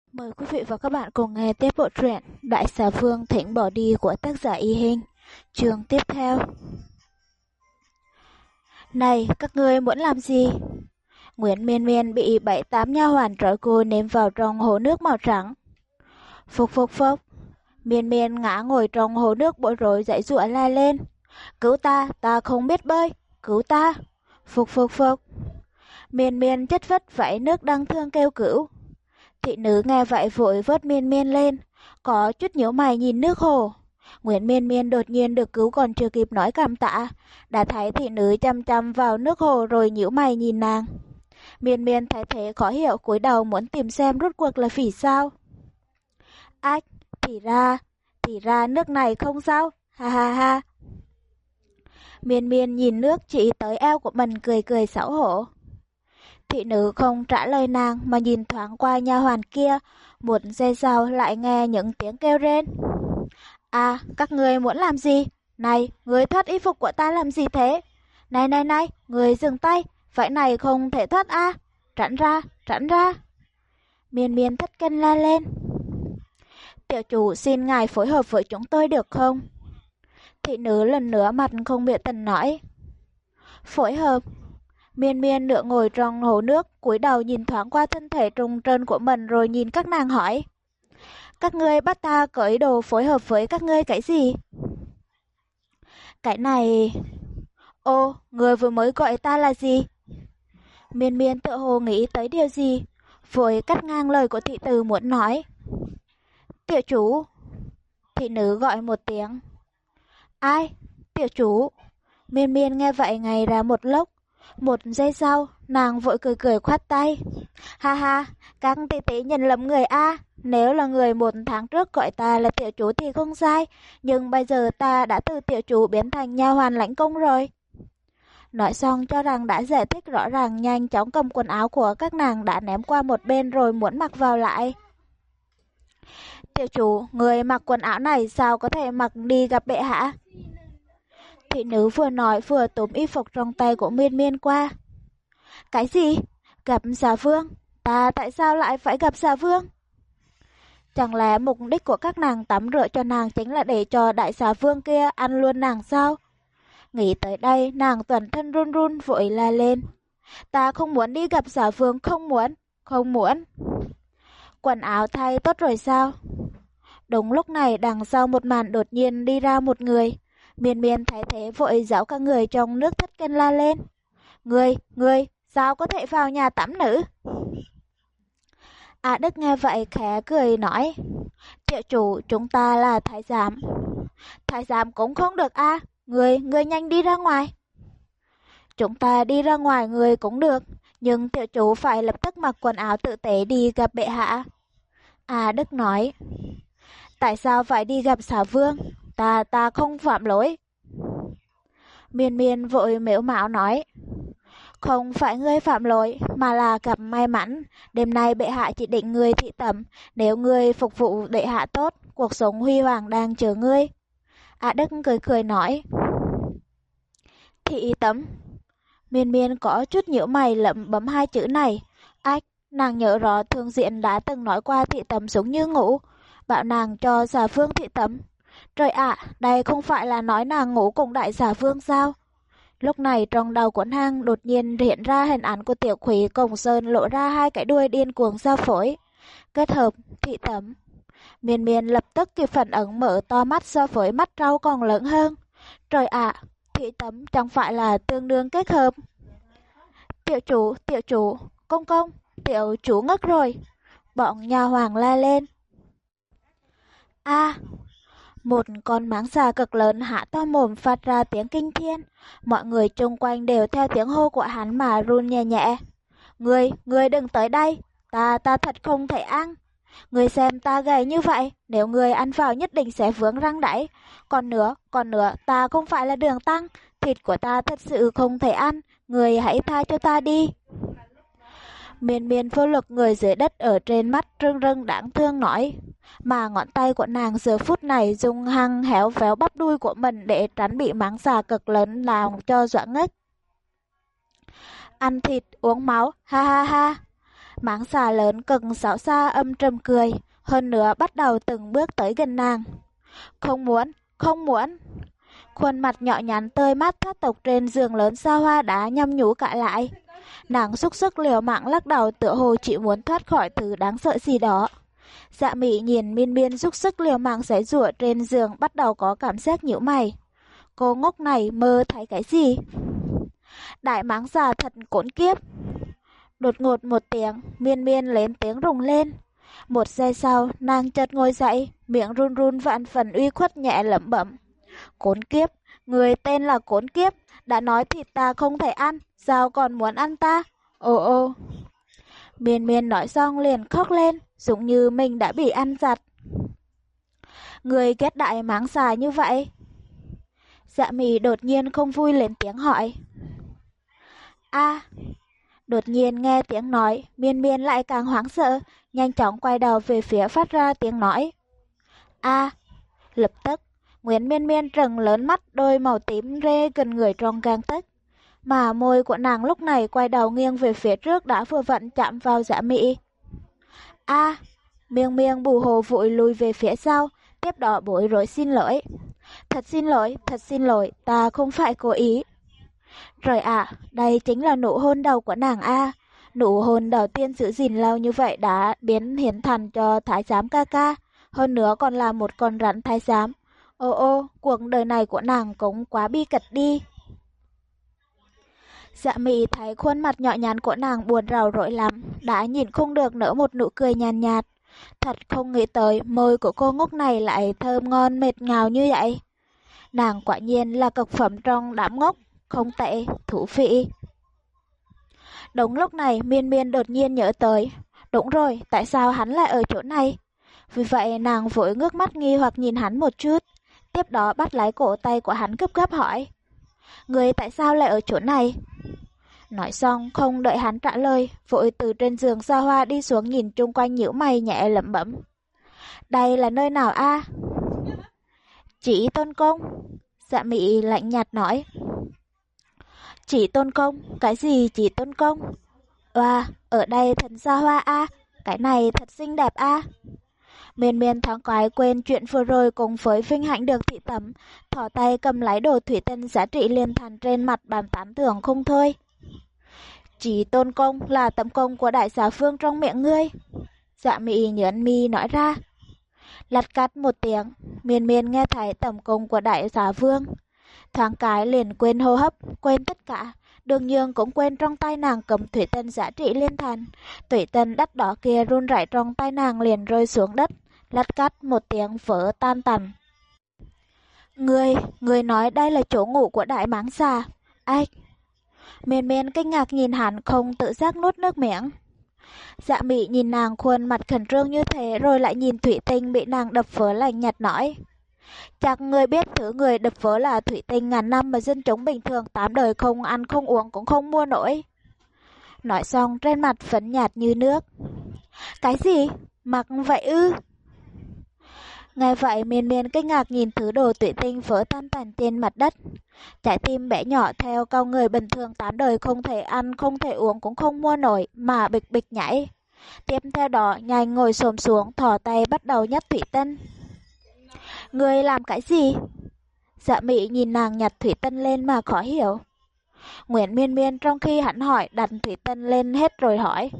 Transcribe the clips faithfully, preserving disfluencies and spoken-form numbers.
Mời quý vị và các bạn cùng nghe tiếp bộ truyện Đại xà vương thỉnh bỏ đi của tác giả Y Hình. Chương tiếp theo. Này, các ngươi muốn làm gì? Nguyễn Miên Miên bị bảy tám nha hoàn trói cô ném vào trong hồ nước màu trắng. Phục phục phục. Miên Miên ngã ngồi trong hồ nước bối rối giãy giụa la lên. Cứu ta, ta không biết bơi, cứu ta. Phục phục phục. Miên Miên chất vất vẫy nước đang thương kêu cứu. Thị nữ nghe vậy vội vớt Miên Miên lên, có chút nhíu mày nhìn nước hồ. Nguyễn Miên Miên đột nhiên được cứu còn chưa kịp nói cảm tạ, đã thấy thị nữ chăm chăm vào nước hồ rồi nhíu mày nhìn nàng. Miên Miên thấy thế khó hiểu cúi đầu muốn tìm xem rốt cuộc là vì sao. Ách, thì ra, thì ra nước này không sao, ha ha ha. Miên Miên nhìn nước chỉ tới eo của mình cười cười xấu hổ. Thị nữ không trả lời nàng mà nhìn thoáng qua nha hoàn kia, một giây sau lại nghe những tiếng kêu rên. À, các ngươi muốn làm gì? Này, người thoát y phục của ta làm gì thế? Này này này, người dừng tay, vậy này không thể thoát a, tránh ra, tránh ra. Miên Miên thất kinh la lên. Tiểu chủ xin ngài phối hợp với chúng tôi được không? Thị nữ lần nữa mặt không biểu tình nói. Phối hợp? Miên Miên nửa ngồi trong hồ nước, cúi đầu nhìn thoáng qua thân thể trùng trơn của mình rồi nhìn các nàng hỏi. Các ngươi bắt ta cởi đồ phối hợp với các ngươi cái gì? Cái này... Ô, người vừa mới gọi ta là gì? Miên Miên tự hồ nghĩ tới điều gì, vội cắt ngang lời của thị tử muốn nói. Tiểu chủ. Thị nữ gọi một tiếng. Ai? Tiểu chủ. Miên Miên nghe vậy ngay ra một lúc. Một giây sau, nàng vội cười cười khoát tay. Ha ha, các tỷ tỷ nhìn lầm người a. Nếu là người một tháng trước gọi ta là tiểu chủ thì không sai, nhưng bây giờ ta đã từ tiểu chủ biến thành nha hoàn lãnh công rồi. Nói xong cho rằng đã giải thích rõ ràng, nhanh chóng cầm quần áo của các nàng đã ném qua một bên rồi muốn mặc vào lại. Tiểu chủ, người mặc quần áo này sao có thể mặc đi gặp bệ hạ? Thị nữ vừa nói vừa túm y phục trong tay của Miên Miên qua. Cái gì? Gặp xà vương? Ta tại sao lại phải gặp xà vương? Chẳng lẽ mục đích của các nàng tắm rửa cho nàng chính là để cho đại xà vương kia ăn luôn nàng sao? Nghĩ tới đây, nàng toàn thân run run vội la lên. Ta không muốn đi gặp xà vương, không muốn, không muốn. Quần áo thay tốt rồi sao? Đúng lúc này đằng sau một màn đột nhiên đi ra một người. Miên Miên thấy thế vội giấu cả người trong nước thất kinh la lên. Người, người, sao có thể vào nhà tắm nữ? A Đức nghe vậy khẽ cười nói. Tiểu chủ, chúng ta là thái giám. Thái giám cũng không được a, à. Người, người nhanh đi ra ngoài. Chúng ta đi ra ngoài người cũng được, nhưng tiểu chủ phải lập tức mặc quần áo tử tế đi gặp bệ hạ. A Đức nói. Tại sao phải đi gặp xà vương? Ta, ta không phạm lỗi. Miên Miên vội mếu mạo nói. Không phải ngươi phạm lỗi, mà là gặp may mắn. Đêm nay bệ hạ chỉ định ngươi thị tẩm. Nếu ngươi phục vụ bệ hạ tốt, cuộc sống huy hoàng đang chờ ngươi. A Đức cười cười nói. Thị tẩm. Miên Miên có chút nhíu mày lẩm bấm hai chữ này. Ách, nàng nhớ rõ Thương Diện đã từng nói qua thị tẩm giống như ngủ, bảo nàng cho xà vương thị tẩm. Trời ạ, à, đây không phải là nói nàng ngủ cùng đại xà vương sao? Lúc này trong đầu của nàng đột nhiên hiện ra hình ảnh của tiểu khủy cùng sơn lộ ra hai cái đuôi điên cuồng giao phối. Kết hợp, thị tẩm. Miên Miên lập tức kịp phản ứng mở to mắt so với mắt trâu còn lớn hơn. Trời ạ, à, thị tẩm chẳng phải là tương đương kết hợp. Tiểu chủ, tiểu chủ, công công, tiểu chủ ngất rồi. Bọn nhà hoàng la lên. A à, một con mãng xà cực lớn há to mồm phát ra tiếng kinh thiên. Mọi người chung quanh đều theo tiếng hô của hắn mà run nhẹ nhẹ. Người, người đừng tới đây, ta, ta thật không thể ăn. Người xem ta gầy như vậy, nếu người ăn vào nhất định sẽ vướng răng đẩy. Còn nữa, còn nữa, ta không phải là Đường Tăng, thịt của ta thật sự không thể ăn, người hãy tha cho ta đi. Miên Miên vô lực người dưới đất ở trên mắt rưng rưng đáng thương nói, mà ngón tay của nàng giờ phút này dùng hăng héo véo bắp đuôi của mình để tránh bị mãng xà cực lớn làm cho dọa ngất. Ăn thịt, uống máu, ha ha ha. Mãng xà lớn cực xấu xa âm trầm cười, hơn nữa bắt đầu từng bước tới gần nàng. Không muốn, không muốn. Khuôn mặt nhỏ nhắn tươi mát thoát tục trên giường lớn xa hoa đã nhăm nhú cả lại. Nàng xúc sức liều mạng lắc đầu tựa hồ chỉ muốn thoát khỏi thứ đáng sợ gì đó. Dạ Mị nhìn Miên Miên xúc sức liều mạng giãy giụa trên giường bắt đầu có cảm giác nhíu mày. Cô ngốc này mơ thấy cái gì? Đại mãng xà thật khốn kiếp. Đột ngột một tiếng, Miên Miên lên tiếng rùng lên. Một giây sau, nàng chợt ngồi dậy, miệng run run vạn phần uy khuất nhẹ lẩm bẩm. Khốn kiếp, người tên là khốn kiếp, đã nói thịt ta không thể ăn, sao còn muốn ăn ta? Ồ ô. Miên Miên nói xong liền khóc lên, giống như mình đã bị ăn giặt. Người ghét đại mãng xà như vậy? Dạ Mị đột nhiên không vui lên tiếng hỏi. A. Đột nhiên nghe tiếng nói, Miên Miên lại càng hoảng sợ, nhanh chóng quay đầu về phía phát ra tiếng nói. A. Lập tức, Nguyễn Miên Miên trừng lớn mắt, đôi màu tím rê gần người trong gang tấc, mà môi của nàng lúc này quay đầu nghiêng về phía trước đã vừa vặn chạm vào Dạ Mị. A. Miên Miên bù hồ vội lùi về phía sau, tiếp đó bối rối xin lỗi. Thật xin lỗi, thật xin lỗi, ta không phải cố ý. Rồi ạ, à, đây chính là nụ hôn đầu của nàng A. Nụ hôn đầu tiên giữ gìn lâu như vậy đã biến hiến thành cho thái giám ca ca, hơn nữa còn là một con rắn thái giám. Ô ô, cuộc đời này của nàng cũng quá bi kịch đi. Dạ Mị thấy khuôn mặt nhỏ nhắn của nàng buồn rầu rỗi lắm, đã nhìn không được nở một nụ cười nhàn nhạt, nhạt. Thật không nghĩ tới môi của cô ngốc này lại thơm ngon mệt ngào như vậy. Nàng quả nhiên là cực phẩm trong đám ngốc, không tệ, thú vị. Đúng lúc này Miên Miên đột nhiên nhớ tới, đúng rồi, tại sao hắn lại ở chỗ này? Vì vậy nàng vội ngước mắt nghi hoặc nhìn hắn một chút, tiếp đó bắt lấy cổ tay của hắn gấp gáp hỏi. Người tại sao lại ở chỗ này? Nói xong không đợi hắn trả lời, vội từ trên giường xa hoa đi xuống nhìn chung quanh nhíu mày nhẹ lẩm bẩm. Đây là nơi nào a? Chỉ Tôn Công. Dạ Mị lạnh nhạt nói. Chỉ Tôn Công? Cái gì Chỉ Tôn Công? Oa, ở đây thật xa hoa a, cái này thật xinh đẹp a. Miên Miên thoáng cái quên chuyện vừa rồi cùng với vinh hạnh được thị tẩm, thò tay cầm lấy đồ thủy tinh giá trị liên thành trên mặt bàn tán thưởng không thôi. Chỉ Tôn Công là tấm công của đại xà vương trong miệng ngươi. Dạ Mị nhớn mi nói ra. Lặt cắt một tiếng, Miên Miên nghe thấy tấm công của đại xà vương. Thoáng cái liền quên hô hấp, quên tất cả, đương nhiên cũng quên trong tay nàng cầm thủy tinh giá trị liên thành. Thủy tinh đắt đỏ kia run rẩy trong tay nàng liền rơi xuống đất, lặt cắt một tiếng vỡ tan tành. Ngươi, ngươi nói đây là chỗ ngủ của đại mãng xà. Ách! Miên Miên kinh ngạc nhìn hắn không tự giác nuốt nước miệng. Dạ Mị nhìn nàng khuôn mặt khẩn trương như thế rồi lại nhìn thủy tinh bị nàng đập vỡ lạnh nhạt nói. Chắc người biết thứ người đập vỡ là thủy tinh ngàn năm mà dân chúng bình thường tám đời không ăn không uống cũng không mua nổi. Nói xong trên mặt phấn nhạt như nước. Cái gì? Mặc vậy ư? Nghe vậy Miên Miên kinh ngạc nhìn thứ đồ thủy tinh vỡ tan tành trên mặt đất. Trái tim bé nhỏ theo câu người bình thường tám đời không thể ăn không thể uống cũng không mua nổi mà bịch bịch nhảy. Tiếp theo đó nhanh ngồi xổm xuống thò tay bắt đầu nhặt thủy tinh. Người làm cái gì? Dạ Mị nhìn nàng nhặt thủy tinh lên mà khó hiểu. Nguyễn Miên Miên trong khi hắn hỏi đặt thủy tinh lên hết rồi hỏi.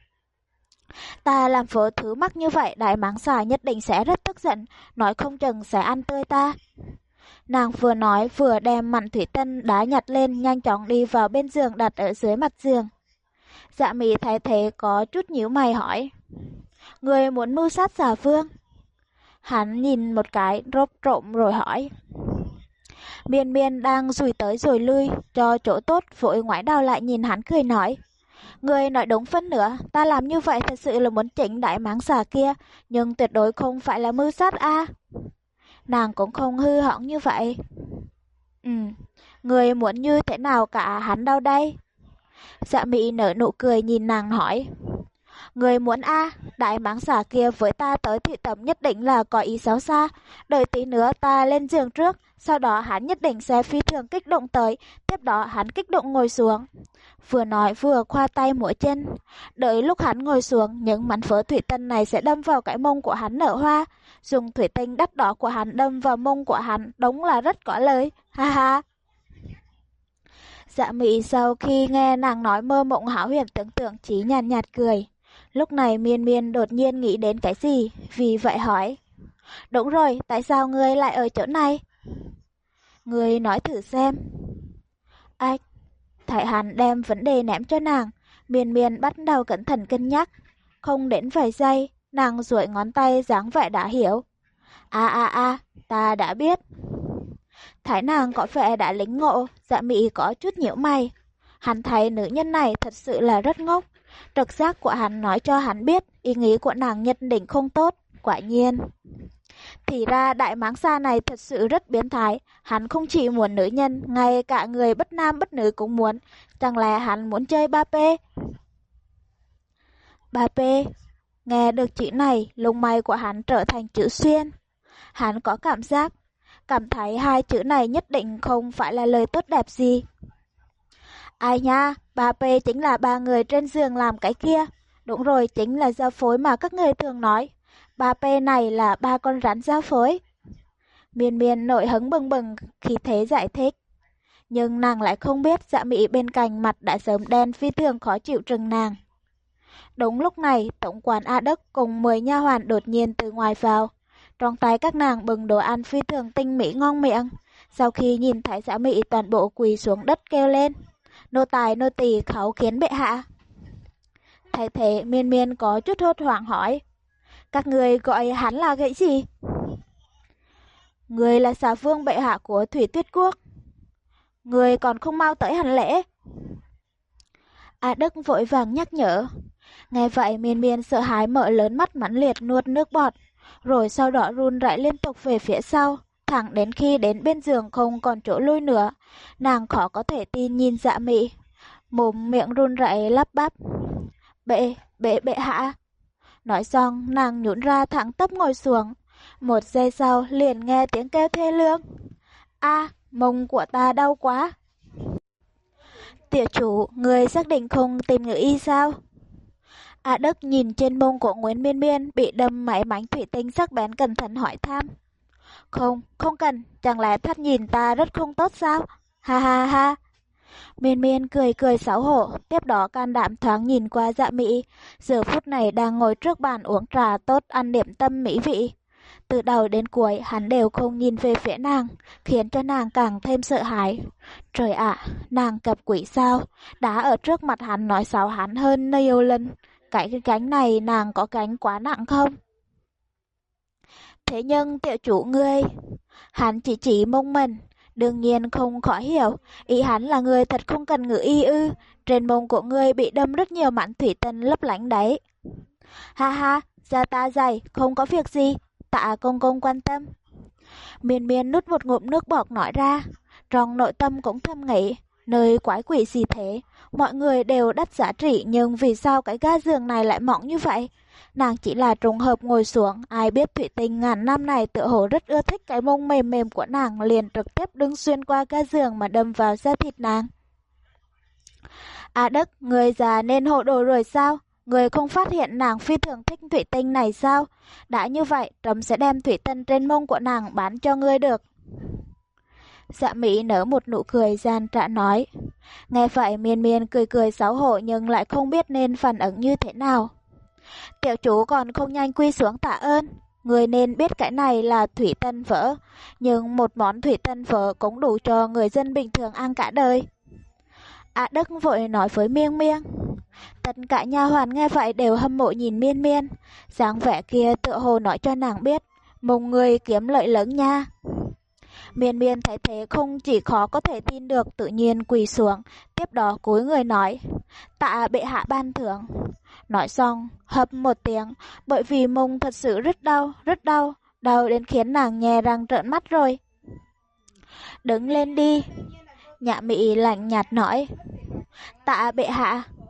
Ta làm vỡ thứ mắc như vậy đại mãng xà nhất định sẽ rất tức giận, nói không chừng sẽ ăn tươi ta. Nàng vừa nói vừa đem mảnh thủy tinh đã nhặt lên nhanh chóng đi vào bên giường đặt ở dưới mặt giường. Dạ Mị thấy thế có chút nhíu mày hỏi. Người muốn mưu sát xà vương? Hắn nhìn một cái rốt trộm rồi hỏi. Miên Miên đang rùi tới rồi lui cho chỗ tốt vội ngoái đầu lại nhìn hắn cười nói. Người nói đúng phân nữa, ta làm như vậy thật sự là muốn chỉnh đại mãng xà kia, nhưng tuyệt đối không phải là mưu sát a. Nàng cũng không hư hỏng như vậy. Ừ, người muốn như thế nào cả hắn đâu đây? Dạ Mị nở nụ cười nhìn nàng hỏi. Người muốn a, đại mãng xà kia với ta tới thị tẩm nhất định là có ý xấu xa. Đợi tí nữa ta lên giường trước, sau đó hắn nhất định sẽ phi thường kích động tới, tiếp đó hắn kích động ngồi xuống. Vừa nói vừa khoa tay múa chân. Đợi lúc hắn ngồi xuống, những mảnh vỡ thủy tinh này sẽ đâm vào cái mông của hắn nở hoa. Dùng thủy tinh đắt đỏ của hắn đâm vào mông của hắn, đúng là rất có lời. Ha ha. Dạ Mị sau khi nghe nàng nói mơ mộng hão huyền tưởng tượng chỉ nhàn nhạt, nhạt cười. Lúc này Miên Miên đột nhiên nghĩ đến cái gì, vì vậy hỏi. Đúng rồi, tại sao ngươi lại ở chỗ này? Ngươi nói thử xem. Ách, thấy hắn đem vấn đề ném cho nàng, Miên Miên bắt đầu cẩn thận cân nhắc. Không đến vài giây, nàng duỗi ngón tay dáng vẻ đã hiểu. À à à, ta đã biết. Thái nàng có vẻ đã lĩnh ngộ, Dạ Mị có chút nhiễu mày. Hắn thấy nữ nhân này thật sự là rất ngốc. Trực giác của hắn nói cho hắn biết ý nghĩ của nàng nhất định không tốt, quả nhiên. Thì ra đại mãng xà này thật sự rất biến thái, hắn không chỉ muốn nữ nhân, ngay cả người bất nam bất nữ cũng muốn. Chẳng lẽ hắn muốn chơi ba pê? ba pê, nghe được chữ này, lông mày của hắn trở thành chữ xuyên. Hắn có cảm giác, cảm thấy hai chữ này nhất định không phải là lời tốt đẹp gì. Ai nha, ba pê chính là ba người trên giường làm cái kia. Đúng rồi, chính là giao phối mà các người thường nói. ba pê này là ba con rắn giao phối. Miên Miên nổi hứng bừng bừng khi thế giải thích. Nhưng nàng lại không biết Dạ Mị bên cạnh mặt đã sớm đen phi thường khó chịu trừng nàng. Đúng lúc này, tổng quản A Đức cùng mười nha hoàn đột nhiên từ ngoài vào. Trong tay các nàng bừng đồ ăn phi thường tinh mỹ ngon miệng. Sau khi nhìn thấy Dạ Mị toàn bộ quỳ xuống đất kêu lên. Nô tài nô tỳ khấu kiến bệ hạ. Thấy thế Miên Miên có chút hốt hoảng hỏi. Các người gọi hắn là cái gì? Người là xà vương bệ hạ của Thủy Tuyết Quốc. Người còn không mau tới hành lễ. A Đức vội vàng nhắc nhở. Nghe vậy Miên Miên sợ hãi mở lớn mắt mãnh liệt nuốt nước bọt, rồi sau đó run rẩy liên tục về phía sau, thẳng đến khi đến bên giường không còn chỗ lui nữa. Nàng khó có thể tin nhìn Dạ Mị, mồm miệng run rẩy lắp bắp. Bệ, bệ bệ hạ. Nói xong nàng nhũn ra thẳng tắp ngồi xuống. Một giây sau liền nghe tiếng kêu thê lương. A, mông của ta đau quá. Tiểu chủ, người xác định không tìm ngự y sao? A Đức nhìn trên mông của Nguyễn Miên Miên bị đâm mấy mảnh thủy tinh sắc bén cẩn thận hỏi thăm. Không, không cần, chẳng lẽ thắt nhìn ta rất không tốt sao? Ha ha ha. Miên Miên cười cười xấu hổ, tiếp đó can đảm thoáng nhìn qua Dạ Mị, giờ phút này đang ngồi trước bàn uống trà tốt ăn điểm tâm mỹ vị. Từ đầu đến cuối hắn đều không nhìn về phía nàng, khiến cho nàng càng thêm sợ hãi. Trời ạ, nàng cặp quỷ sao, đã ở trước mặt hắn nói xấu hắn hơn nhiều lần. Cái cánh này nàng có cánh quá nặng không? Thế nhưng tiểu chủ ngươi, hắn chỉ chỉ mông mình, đương nhiên không khó hiểu, ý hắn là người thật không cần ngự y ư, trên mông của ngươi bị đâm rất nhiều mảnh thủy tinh lấp lánh đấy. Ha ha, da ta dày, không có việc gì, tạ công công quan tâm. Miên Miên nút một ngụm nước bọt nói ra, trong nội tâm cũng thầm nghĩ, nơi quái quỷ gì thế, mọi người đều đắt giá trị nhưng vì sao cái ga giường này lại mỏng như vậy? Nàng chỉ là trùng hợp ngồi xuống, ai biết thủy tinh ngàn năm này tựa hồ rất ưa thích cái mông mềm mềm của nàng, liền trực tiếp đứng xuyên qua ga giường mà đâm vào da thịt nàng. À Đức, người già nên hồ đồ rồi sao? Người không phát hiện nàng phi thường thích thủy tinh này sao? Đã như vậy, trẫm sẽ đem thủy tinh trên mông của nàng bán cho ngươi được. Dạ Mỹ nở một nụ cười gian trá nói. Nghe vậy Miên Miên cười cười xấu hổ nhưng lại không biết nên phản ứng như thế nào. Tiểu chủ còn không nhanh quy xuống tạ ơn. Người nên biết cái này là thủy tinh vỡ, nhưng một món thủy tinh vỡ cũng đủ cho người dân bình thường ăn cả đời. À Đức vội nói với Miên Miên. Tất cả nha hoàn nghe vậy đều hâm mộ nhìn Miên Miên, dáng vẻ kia tựa hồ nói cho nàng biết, mông người kiếm lợi lớn nha. Miên Miên thấy thế không chỉ khó có thể tin được, tự nhiên quỳ xuống, tiếp đó cúi người nói, tạ bệ hạ ban thưởng. Nói xong, hập một tiếng, bởi vì mông thật sự rất đau, rất đau, đau đến khiến nàng nhè răng trợn mắt rồi. Đứng lên đi. Nhã Mỹ lạnh nhạt nói, tạ bệ hạ.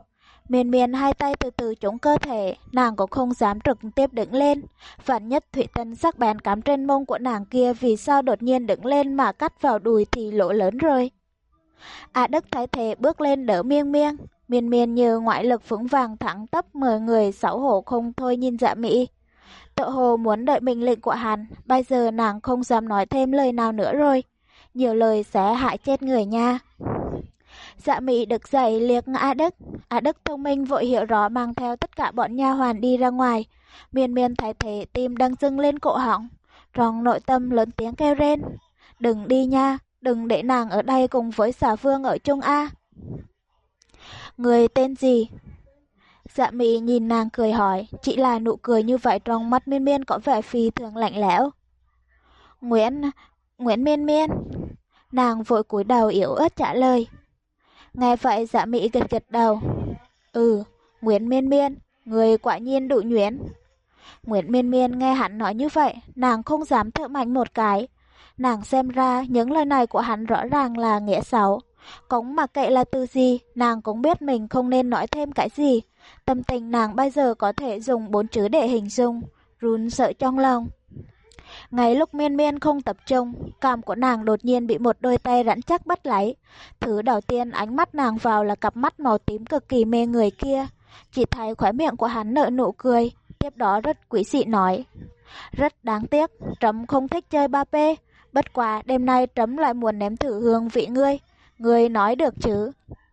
Miên miên hai tay từ từ chống cơ thể, nàng cũng không dám trực tiếp đứng lên. Vạn nhất thủy tinh sắc bén cắm trên mông của nàng kia vì sao đột nhiên đứng lên mà cắt vào đùi thì lỗ lớn rồi. A Đức thấy thế bước lên đỡ miên miên. Miên miên như ngoại lực vững vàng thẳng tắp mời người xấu hổ không thôi nhìn Dạ Mỹ. Tự hồ muốn đợi mệnh lệnh của hắn, bây giờ nàng không dám nói thêm lời nào nữa rồi. Nhiều lời sẽ hại chết người nha. Dạ Mỹ được dậy liếc A Đức. A Đức thông minh vội hiểu rõ mang theo tất cả bọn nha hoàn đi ra ngoài. Miên miên thấy thế tim đang dâng lên cổ họng. Trong nội tâm lớn tiếng kêu rên. Đừng đi nha, đừng để nàng ở đây cùng với xà vương ở chung A. Người tên gì? Dạ Mỹ nhìn nàng cười hỏi, chỉ là nụ cười như vậy trong mắt miên miên có vẻ phi thường lạnh lẽo. Nguyễn, Nguyễn miên miên. Nàng vội cúi đầu yếu ớt trả lời. Nghe vậy Dạ Mỹ gật gật đầu. Ừ, Nguyễn miên miên, người quả nhiên đủ nhuyễn. Nguyễn miên miên nghe hắn nói như vậy, nàng không dám thở mạnh một cái. Nàng xem ra những lời này của hắn rõ ràng là nghĩa xấu. Cũng mặc kệ là từ gì, nàng cũng biết mình không nên nói thêm cái gì. Tâm tình nàng bây giờ có thể dùng bốn chữ để hình dung, run sợ trong lòng. Ngay lúc miên miên không tập trung, cảm của nàng đột nhiên bị một đôi tay rắn chắc bắt lấy. Thứ đầu tiên ánh mắt nàng vào là cặp mắt màu tím cực kỳ mê người kia. Chỉ thấy khóe miệng của hắn nở nụ cười, tiếp đó rất quý dị nói. Rất đáng tiếc, trẫm không thích chơi ba pê, bất quá đêm nay trẫm lại muốn nếm thử hương vị ngươi. Ngươi nói được chứ?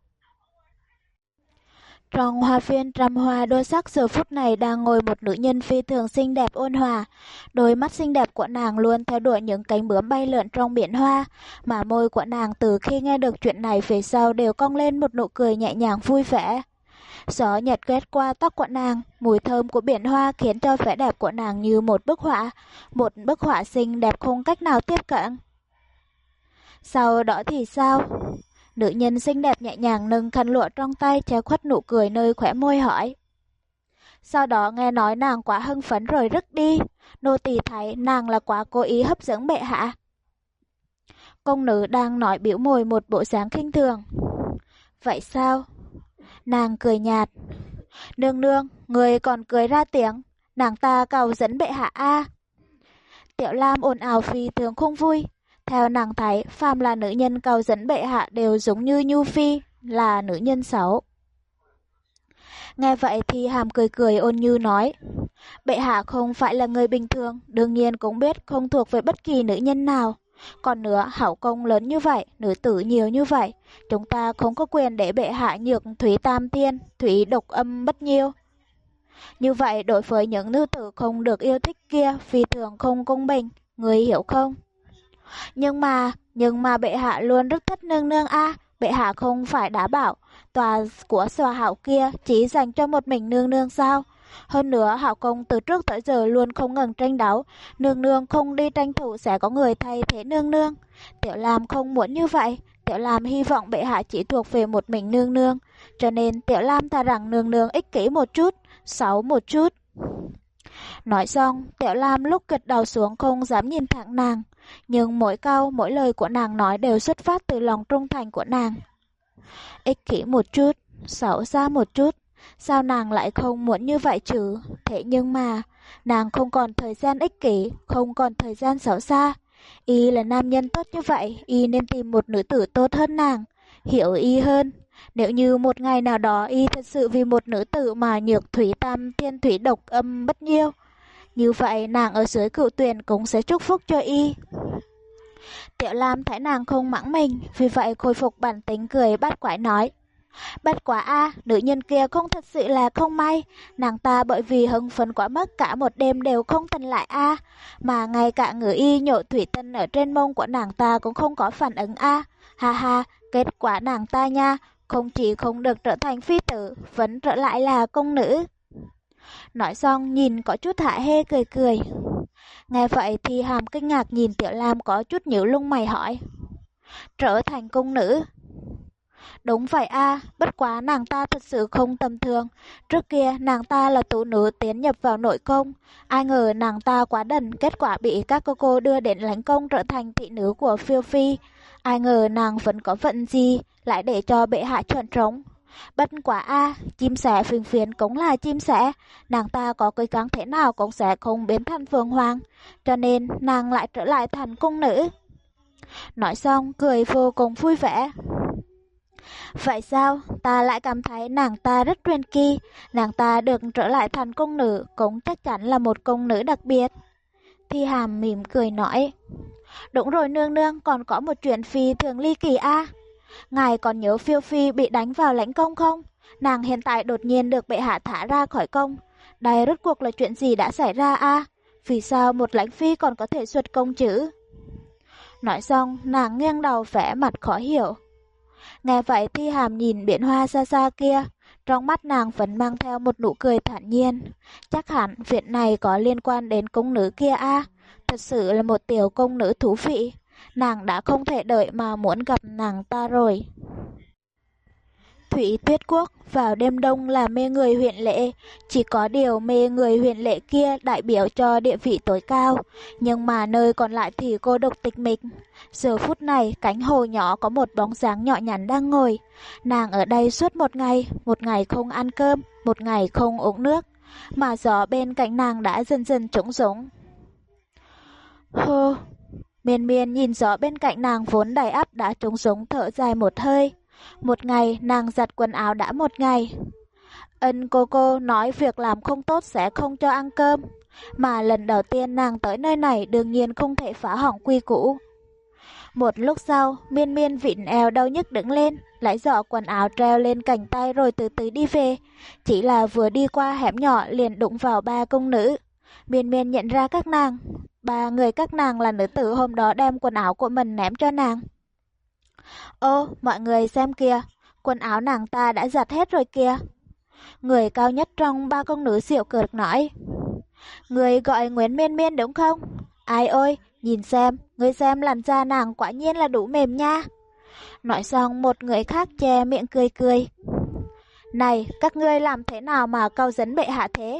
Trong hoa viên trăm hoa đôi sắc giờ phút này đang ngồi một nữ nhân phi thường xinh đẹp ôn hòa. Đôi mắt xinh đẹp của nàng luôn theo đuổi những cánh bướm bay lượn trong biển hoa, mà môi của nàng từ khi nghe được chuyện này về sau đều cong lên một nụ cười nhẹ nhàng vui vẻ. Gió nhật quét qua tóc của nàng, mùi thơm của biển hoa khiến cho vẻ đẹp của nàng như một bức họa, một bức họa xinh đẹp không cách nào tiếp cận. Sau đó thì sao? Nữ nhân xinh đẹp nhẹ nhàng nâng khăn lụa trong tay che khuất nụ cười nơi khóe môi hỏi. Sau đó nghe nói nàng quá hưng phấn rồi rứt đi, nô tỳ thấy nàng là quá cố ý hấp dẫn bệ hạ. Công nữ đang nói biểu môi một bộ dáng khinh thường. Vậy sao? Nàng cười nhạt. Nương nương, người còn cười ra tiếng, nàng ta cầu dẫn bệ hạ a. Tiểu Lam ồn ào phi thường không vui. Theo nàng thấy, phàm là nữ nhân cầu dẫn bệ hạ đều giống như Nhu Phi, là nữ nhân xấu. Nghe vậy thì Hàm cười cười ôn nhu nói, bệ hạ không phải là người bình thường, đương nhiên cũng biết không thuộc về bất kỳ nữ nhân nào. Còn nữa, hảo công lớn như vậy, nữ tử nhiều như vậy, chúng ta không có quyền để bệ hạ nhược thủy tam tiên, thủy độc âm bất nhiêu. Như vậy đối với những nữ tử không được yêu thích kia, phi thường không công bình, người hiểu không? Nhưng mà, nhưng mà bệ hạ luôn rất thích nương nương a, bệ hạ không phải đã bảo tòa của xòa hảo kia chỉ dành cho một mình nương nương sao? Hơn nữa hảo công từ trước tới giờ luôn không ngừng tranh đấu, nương nương không đi tranh thủ sẽ có người thay thế nương nương. Tiểu Lam không muốn như vậy, Tiểu Lam hy vọng bệ hạ chỉ thuộc về một mình nương nương, cho nên Tiểu Lam thà rằng nương nương ích kỷ một chút, xấu một chút. Nói xong, Tiểu Lam lúc gật đầu xuống không dám nhìn thẳng nàng, nhưng mỗi câu, mỗi lời của nàng nói đều xuất phát từ lòng trung thành của nàng. Ích kỷ một chút, xấu xa một chút, sao nàng lại không muốn như vậy chứ? Thế nhưng mà, nàng không còn thời gian ích kỷ, không còn thời gian xấu xa. Y là nam nhân tốt như vậy, Y nên tìm một nữ tử tốt hơn nàng, hiểu Y hơn. Nếu như một ngày nào đó Y thật sự vì một nữ tử mà nhược thủy tam thiên thủy độc âm bất nhiêu, như vậy nàng ở dưới cựu tuyền cũng sẽ chúc phúc cho Y. Tiểu Lam thấy nàng không mắng mình, vì vậy khôi phục bản tính cười bắt quái nói. Bất quá a, nữ nhân kia không thật sự là không may, nàng ta bởi vì hưng phấn quá mức cả một đêm đều không tỉnh lại a, mà ngay cả ngự y nhổ thủy tinh ở trên mông của nàng ta cũng không có phản ứng a. Ha ha, kết quả nàng ta nha, không chỉ không được trở thành phi tử, vẫn trở lại là công nữ. Nói xong nhìn có chút hả hê cười cười. Nghe vậy thì Hàm kinh ngạc nhìn Tiểu Lam có chút nhíu lông mày hỏi. Trở thành công nữ? Đúng vậy a, bất quá nàng ta thật sự không tầm thường. Trước kia nàng ta là tú nữ tiến nhập vào nội công, ai ngờ nàng ta quá đần, kết quả bị các cô cô đưa đến lãnh công trở thành thị nữ của phiêu phi. Ai ngờ nàng vẫn có vận gì, lại để cho bệ hạ chọn trống. Bất quả a, chim sẻ phiền phiền cũng là chim sẻ, nàng ta có cố gắng thế nào cũng sẽ không biến thành phượng hoàng, cho nên nàng lại trở lại thành cung nữ. Nói xong cười vô cùng vui vẻ. Vậy sao, ta lại cảm thấy nàng ta rất truyền kỳ, nàng ta được trở lại thành cung nữ cũng chắc chắn là một cung nữ đặc biệt. Thi Hàm mỉm cười nói, đúng rồi nương nương, còn có một chuyện phi thường ly kỳ a. Ngài còn nhớ Phiêu Phi bị đánh vào lãnh cung không? Nàng hiện tại đột nhiên được bệ hạ thả ra khỏi cung. Đây rốt cuộc là chuyện gì đã xảy ra a? Vì sao một lãnh phi còn có thể xuất cung chứ? Nói xong, nàng nghiêng đầu vẻ mặt khó hiểu. Nghe vậy Thi Hàm nhìn biển hoa xa xa kia, trong mắt nàng vẫn mang theo một nụ cười thản nhiên. Chắc hẳn việc này có liên quan đến cung nữ kia a. Thật sự là một tiểu cung nữ thú vị. Nàng đã không thể đợi mà muốn gặp nàng ta rồi. Thủy Tuyết Quốc vào đêm đông là mê người huyện lệ, chỉ có điều mê người huyện lệ kia đại biểu cho địa vị tối cao, nhưng mà nơi còn lại thì cô độc tịch mịch. Giờ phút này cánh hồ nhỏ có một bóng dáng nhỏ nhắn đang ngồi, nàng ở đây suốt một ngày, một ngày không ăn cơm, một ngày không uống nước, mà gió bên cạnh nàng đã dần dần trống rỗng. Hô, Miên Miên nhìn gió bên cạnh nàng vốn đầy ắp đã trống rỗng thở dài một hơi. Một ngày nàng giặt quần áo đã một ngày. Ân cô cô nói việc làm không tốt sẽ không cho ăn cơm, mà lần đầu tiên nàng tới nơi này đương nhiên không thể phá hỏng quy củ. Một lúc sau, Miên Miên vịn eo đau nhức đứng lên, lấy giỏ quần áo treo lên cánh tay rồi từ từ đi về. Chỉ là vừa đi qua hẻm nhỏ liền đụng vào ba cung nữ. Miên Miên nhận ra các nàng. Ba người các nàng là nữ tử hôm đó đem quần áo của mình ném cho nàng. Ô, mọi người xem kìa, quần áo nàng ta đã giặt hết rồi kìa. Người cao nhất trong ba công nữ giễu cợt nói. Người gọi Nguyễn Miên Miên đúng không? Ai ơi, nhìn xem, người xem làn da nàng quả nhiên là đủ mềm nha. Nói xong một người khác che miệng cười cười. Này, các ngươi làm thế nào mà cau dẫn bệ hạ thế?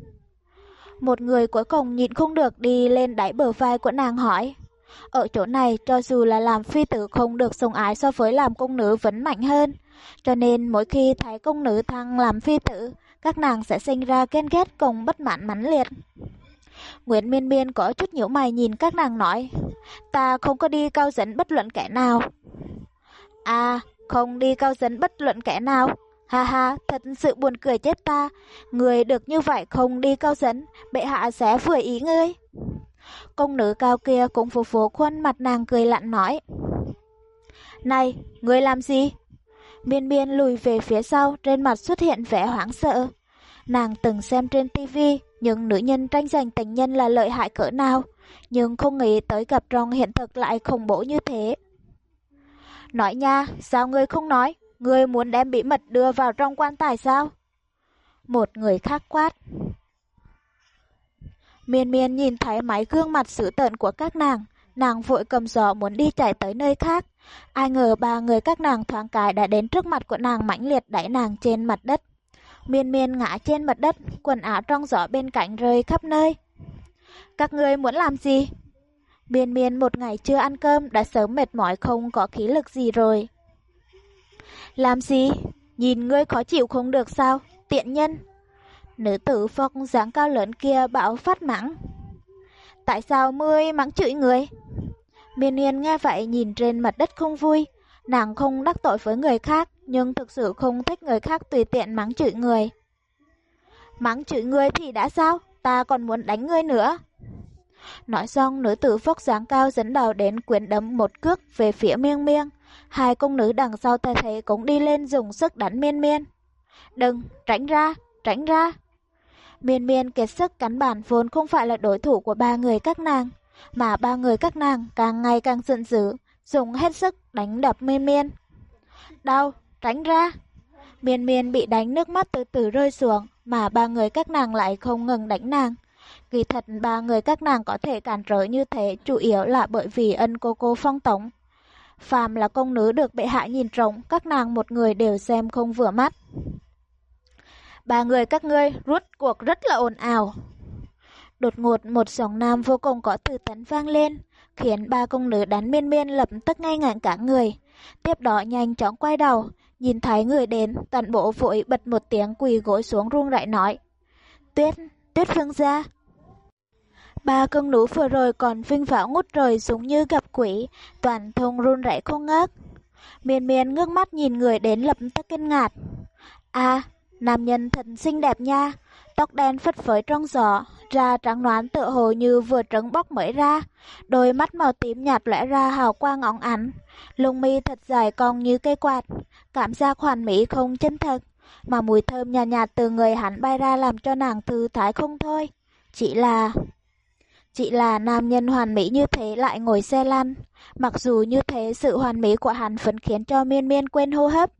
Một người cuối cùng nhịn không được đi lên đáy bờ vai của nàng hỏi. Ở chỗ này cho dù là làm phi tử không được sủng ái so với làm cung nữ vẫn mạnh hơn. Cho nên mỗi khi thấy cung nữ thăng làm phi tử, các nàng sẽ sinh ra ghen ghét cùng bất mãn mãnh liệt. Nguyễn Miên Miên có chút nhíu mày nhìn các nàng nói. Ta không có đi cau dẫn bất luận kẻ nào. À, không đi cau dẫn bất luận kẻ nào. Ha ha, thật sự buồn cười chết ta. Người được như vậy không đi cau dẫn, bệ hạ sẽ vừa ý ngươi. Công nữ cao kia cũng phủ phủ khuôn mặt nàng cười lạnh nói. Này, ngươi làm gì? Miên Miên lùi về phía sau, trên mặt xuất hiện vẻ hoảng sợ. Nàng từng xem trên tivi những nữ nhân tranh giành tình nhân là lợi hại cỡ nào, nhưng không nghĩ tới gặp trong hiện thực lại khủng bố như thế. Nói nha, sao ngươi không nói? Ngươi muốn đem bí mật đưa vào trong quan tài sao? Một người khác quát. Miên Miên nhìn thấy mấy gương mặt dữ tợn của các nàng, nàng vội cầm giỏ muốn đi chạy tới nơi khác. Ai ngờ ba người các nàng thoáng cái đã đến trước mặt của nàng mãnh liệt đẩy nàng trên mặt đất. Miên Miên ngã trên mặt đất, quần áo trong giỏ bên cạnh rơi khắp nơi. Các ngươi muốn làm gì? Miên Miên một ngày chưa ăn cơm đã sớm mệt mỏi không có khí lực gì rồi. Làm gì? Nhìn ngươi khó chịu không được sao? Tiện nhân! Nữ tử phong dáng cao lớn kia bạo phát mắng. Tại sao ngươi mắng chửi người? Miên Miên nghe vậy nhìn trên mặt đất không vui. Nàng không đắc tội với người khác, nhưng thực sự không thích người khác tùy tiện mắng chửi người. Mắng chửi người thì đã sao? Ta còn muốn đánh ngươi nữa. Nói xong nữ tử vóc dáng cao dẫn đầu đến quyền đấm một cước về phía Miên Miên. Hai công nữ đằng sau tay thế cũng đi lên dùng sức đánh Miên Miên. Đừng, tránh ra, tránh ra. Miên Miên kiệt sức cắn bàn vốn không phải là đối thủ của ba người các nàng, mà ba người các nàng càng ngày càng giận dữ, dùng hết sức đánh đập Miên Miên. Đau, tránh ra. Miên Miên bị đánh nước mắt từ từ rơi xuống, mà ba người các nàng lại không ngừng đánh nàng. Kỳ thật ba người các nàng có thể cản trở như thế chủ yếu là bởi vì ân cô cô phong tống. Phàm là công nữ được bệ hạ nhìn trộm, các nàng một người đều xem không vừa mắt. Ba người các ngươi rút cuộc rất là ồn ào. Đột ngột một giọng nam vô cùng có từ tấn vang lên, khiến ba công nữ đánh Miên Miên lập tức ngây ngẩn cả người. Tiếp đó nhanh chóng quay đầu, nhìn thấy người đến, toàn bộ vội bật một tiếng quỳ gối xuống run rẩy nói: Tuyết, Tuyết Vương gia. Ba công nữ vừa rồi còn vinh váo ngút trời giống như gặp quỷ, toàn thân run rẩy không ngớt. Miên Miên ngước mắt nhìn người đến lập tức kinh ngạc. À, nam nhân thật xinh đẹp nha, tóc đen phất phới trong gió, da trắng nõn tựa hồ như vừa trứng bóc mới ra, đôi mắt màu tím nhạt lóe ra hào quang óng ánh, lông mi thật dài cong như cây quạt, cảm giác hoàn mỹ không chân thực, mà mùi thơm nhạt nhạt từ người hắn bay ra làm cho nàng thư thái không thôi. Chỉ là... Chỉ là nam nhân hoàn mỹ như thế lại ngồi xe lăn, mặc dù như thế sự hoàn mỹ của hắn vẫn khiến cho Miên Miên quên hô hấp.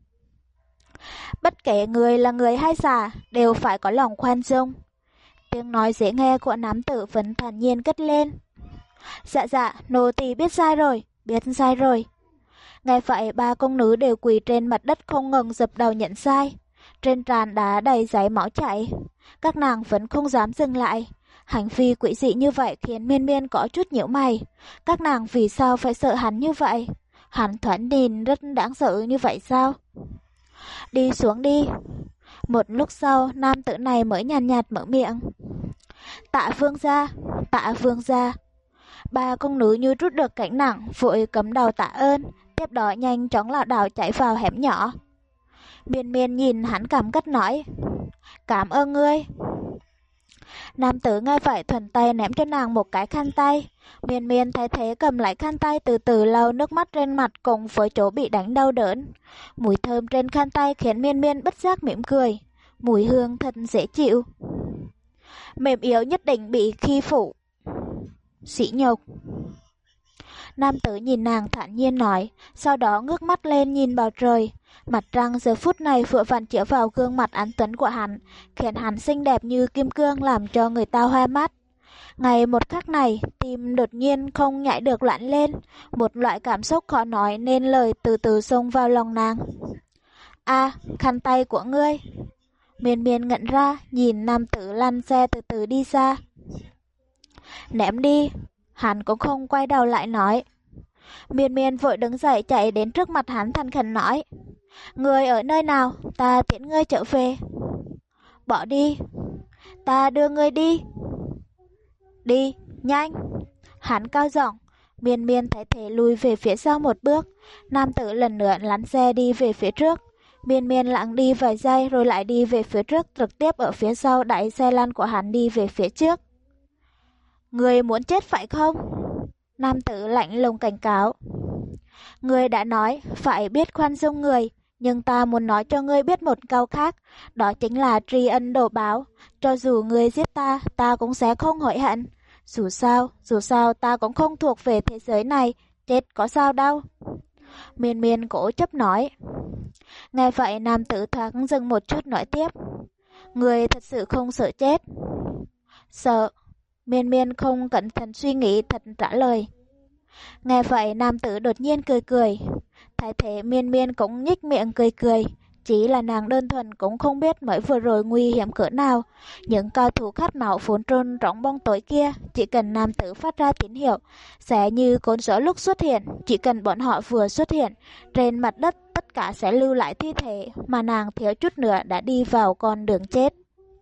Bất kể người là người hay già, đều phải có lòng khoan dung. Tiếng nói dễ nghe của nam tử vẫn thản nhiên cất lên. Dạ dạ, nô tỳ biết sai rồi, biết sai rồi. Nghe vậy ba công nữ đều quỳ trên mặt đất không ngừng dập đầu nhận sai. Trên trán đá đầy giấy máu chảy. Các nàng vẫn không dám dừng lại. Hành vi quỷ dị như vậy khiến Miên Miên có chút nhíu mày. Các nàng vì sao phải sợ hắn như vậy? Hắn thoạt nhìn rất đáng sợ như vậy sao? Đi xuống đi. Một lúc sau, nam tử này mới nhàn nhạt, nhạt mở miệng. Tạ vương gia, tạ vương gia. Ba công nữ như rút được cánh nặng, vội cấm đầu tạ ơn, tiếp đó nhanh chóng lảo đảo chạy vào hẻm nhỏ. Miên Miên nhìn hắn cảm kích nói, cảm ơn ngươi. Nam tử nghe vậy thuần tay ném cho nàng một cái khăn tay. Miên Miên thấy thế cầm lại khăn tay, từ từ lau nước mắt trên mặt cùng với chỗ bị đánh đau đớn. Mùi thơm trên khăn tay khiến Miên Miên bất giác mỉm cười. Mùi hương thật dễ chịu. Mềm yếu nhất định bị khi phụ, sỉ nhục. Nam tử nhìn nàng thản nhiên nói, sau đó ngước mắt lên nhìn bầu trời. Mặt trăng giờ phút này vừa vặn chiếu vào gương mặt anh tuấn của hắn, khiến hắn xinh đẹp như kim cương, làm cho người ta hoa mắt. Ngày một khắc này, tim đột nhiên không nhảy được loạn lên, một loại cảm xúc khó nói nên lời từ từ xông vào lòng nàng. À, khăn tay của ngươi. Miên Miên ngẩn ra, nhìn nam tử lăn xe từ từ đi xa. Ném đi. Hắn cũng không quay đầu lại nói. Miên Miên vội đứng dậy chạy đến trước mặt hắn thành khẩn nói, ngươi ở nơi nào, ta tiễn ngươi trở về. Bỏ đi, ta đưa ngươi đi. Đi, nhanh. Hắn cao giọng. Miên Miên thấy thế lùi về phía sau một bước. Nam tử lần nữa lăn xe đi về phía trước. Miên Miên lặng đi vài giây rồi lại đi về phía trước, trực tiếp ở phía sau đẩy xe lăn của hắn đi về phía trước. Ngươi muốn chết phải không? Nam tử lạnh lùng cảnh cáo. Ngươi đã nói phải biết khoan dung người, nhưng ta muốn nói cho ngươi biết một câu khác, đó chính là tri ân đồ báo. Cho dù ngươi giết ta, ta cũng sẽ không hối hận. Dù sao, dù sao ta cũng không thuộc về thế giới này, chết có sao đâu. Miên Miên cố chấp nói. Nghe vậy nam tử thoáng dừng một chút nói tiếp. Ngươi thật sự không sợ chết? Sợ. Miên Miên không cẩn thận suy nghĩ thật trả lời. Nghe vậy nam tử đột nhiên cười cười. Thấy thế Miên Miên cũng nhếch miệng cười cười. Chỉ là nàng đơn thuần cũng không biết mới vừa rồi nguy hiểm cỡ nào. Những cao thủ khát máu vốn trôn trong bóng tối kia, chỉ cần nam tử phát ra tín hiệu, sẽ như cơn gió lúc xuất hiện. Chỉ cần bọn họ vừa xuất hiện, trên mặt đất tất cả sẽ lưu lại thi thể, mà nàng thiếu chút nữa đã đi vào con đường chết.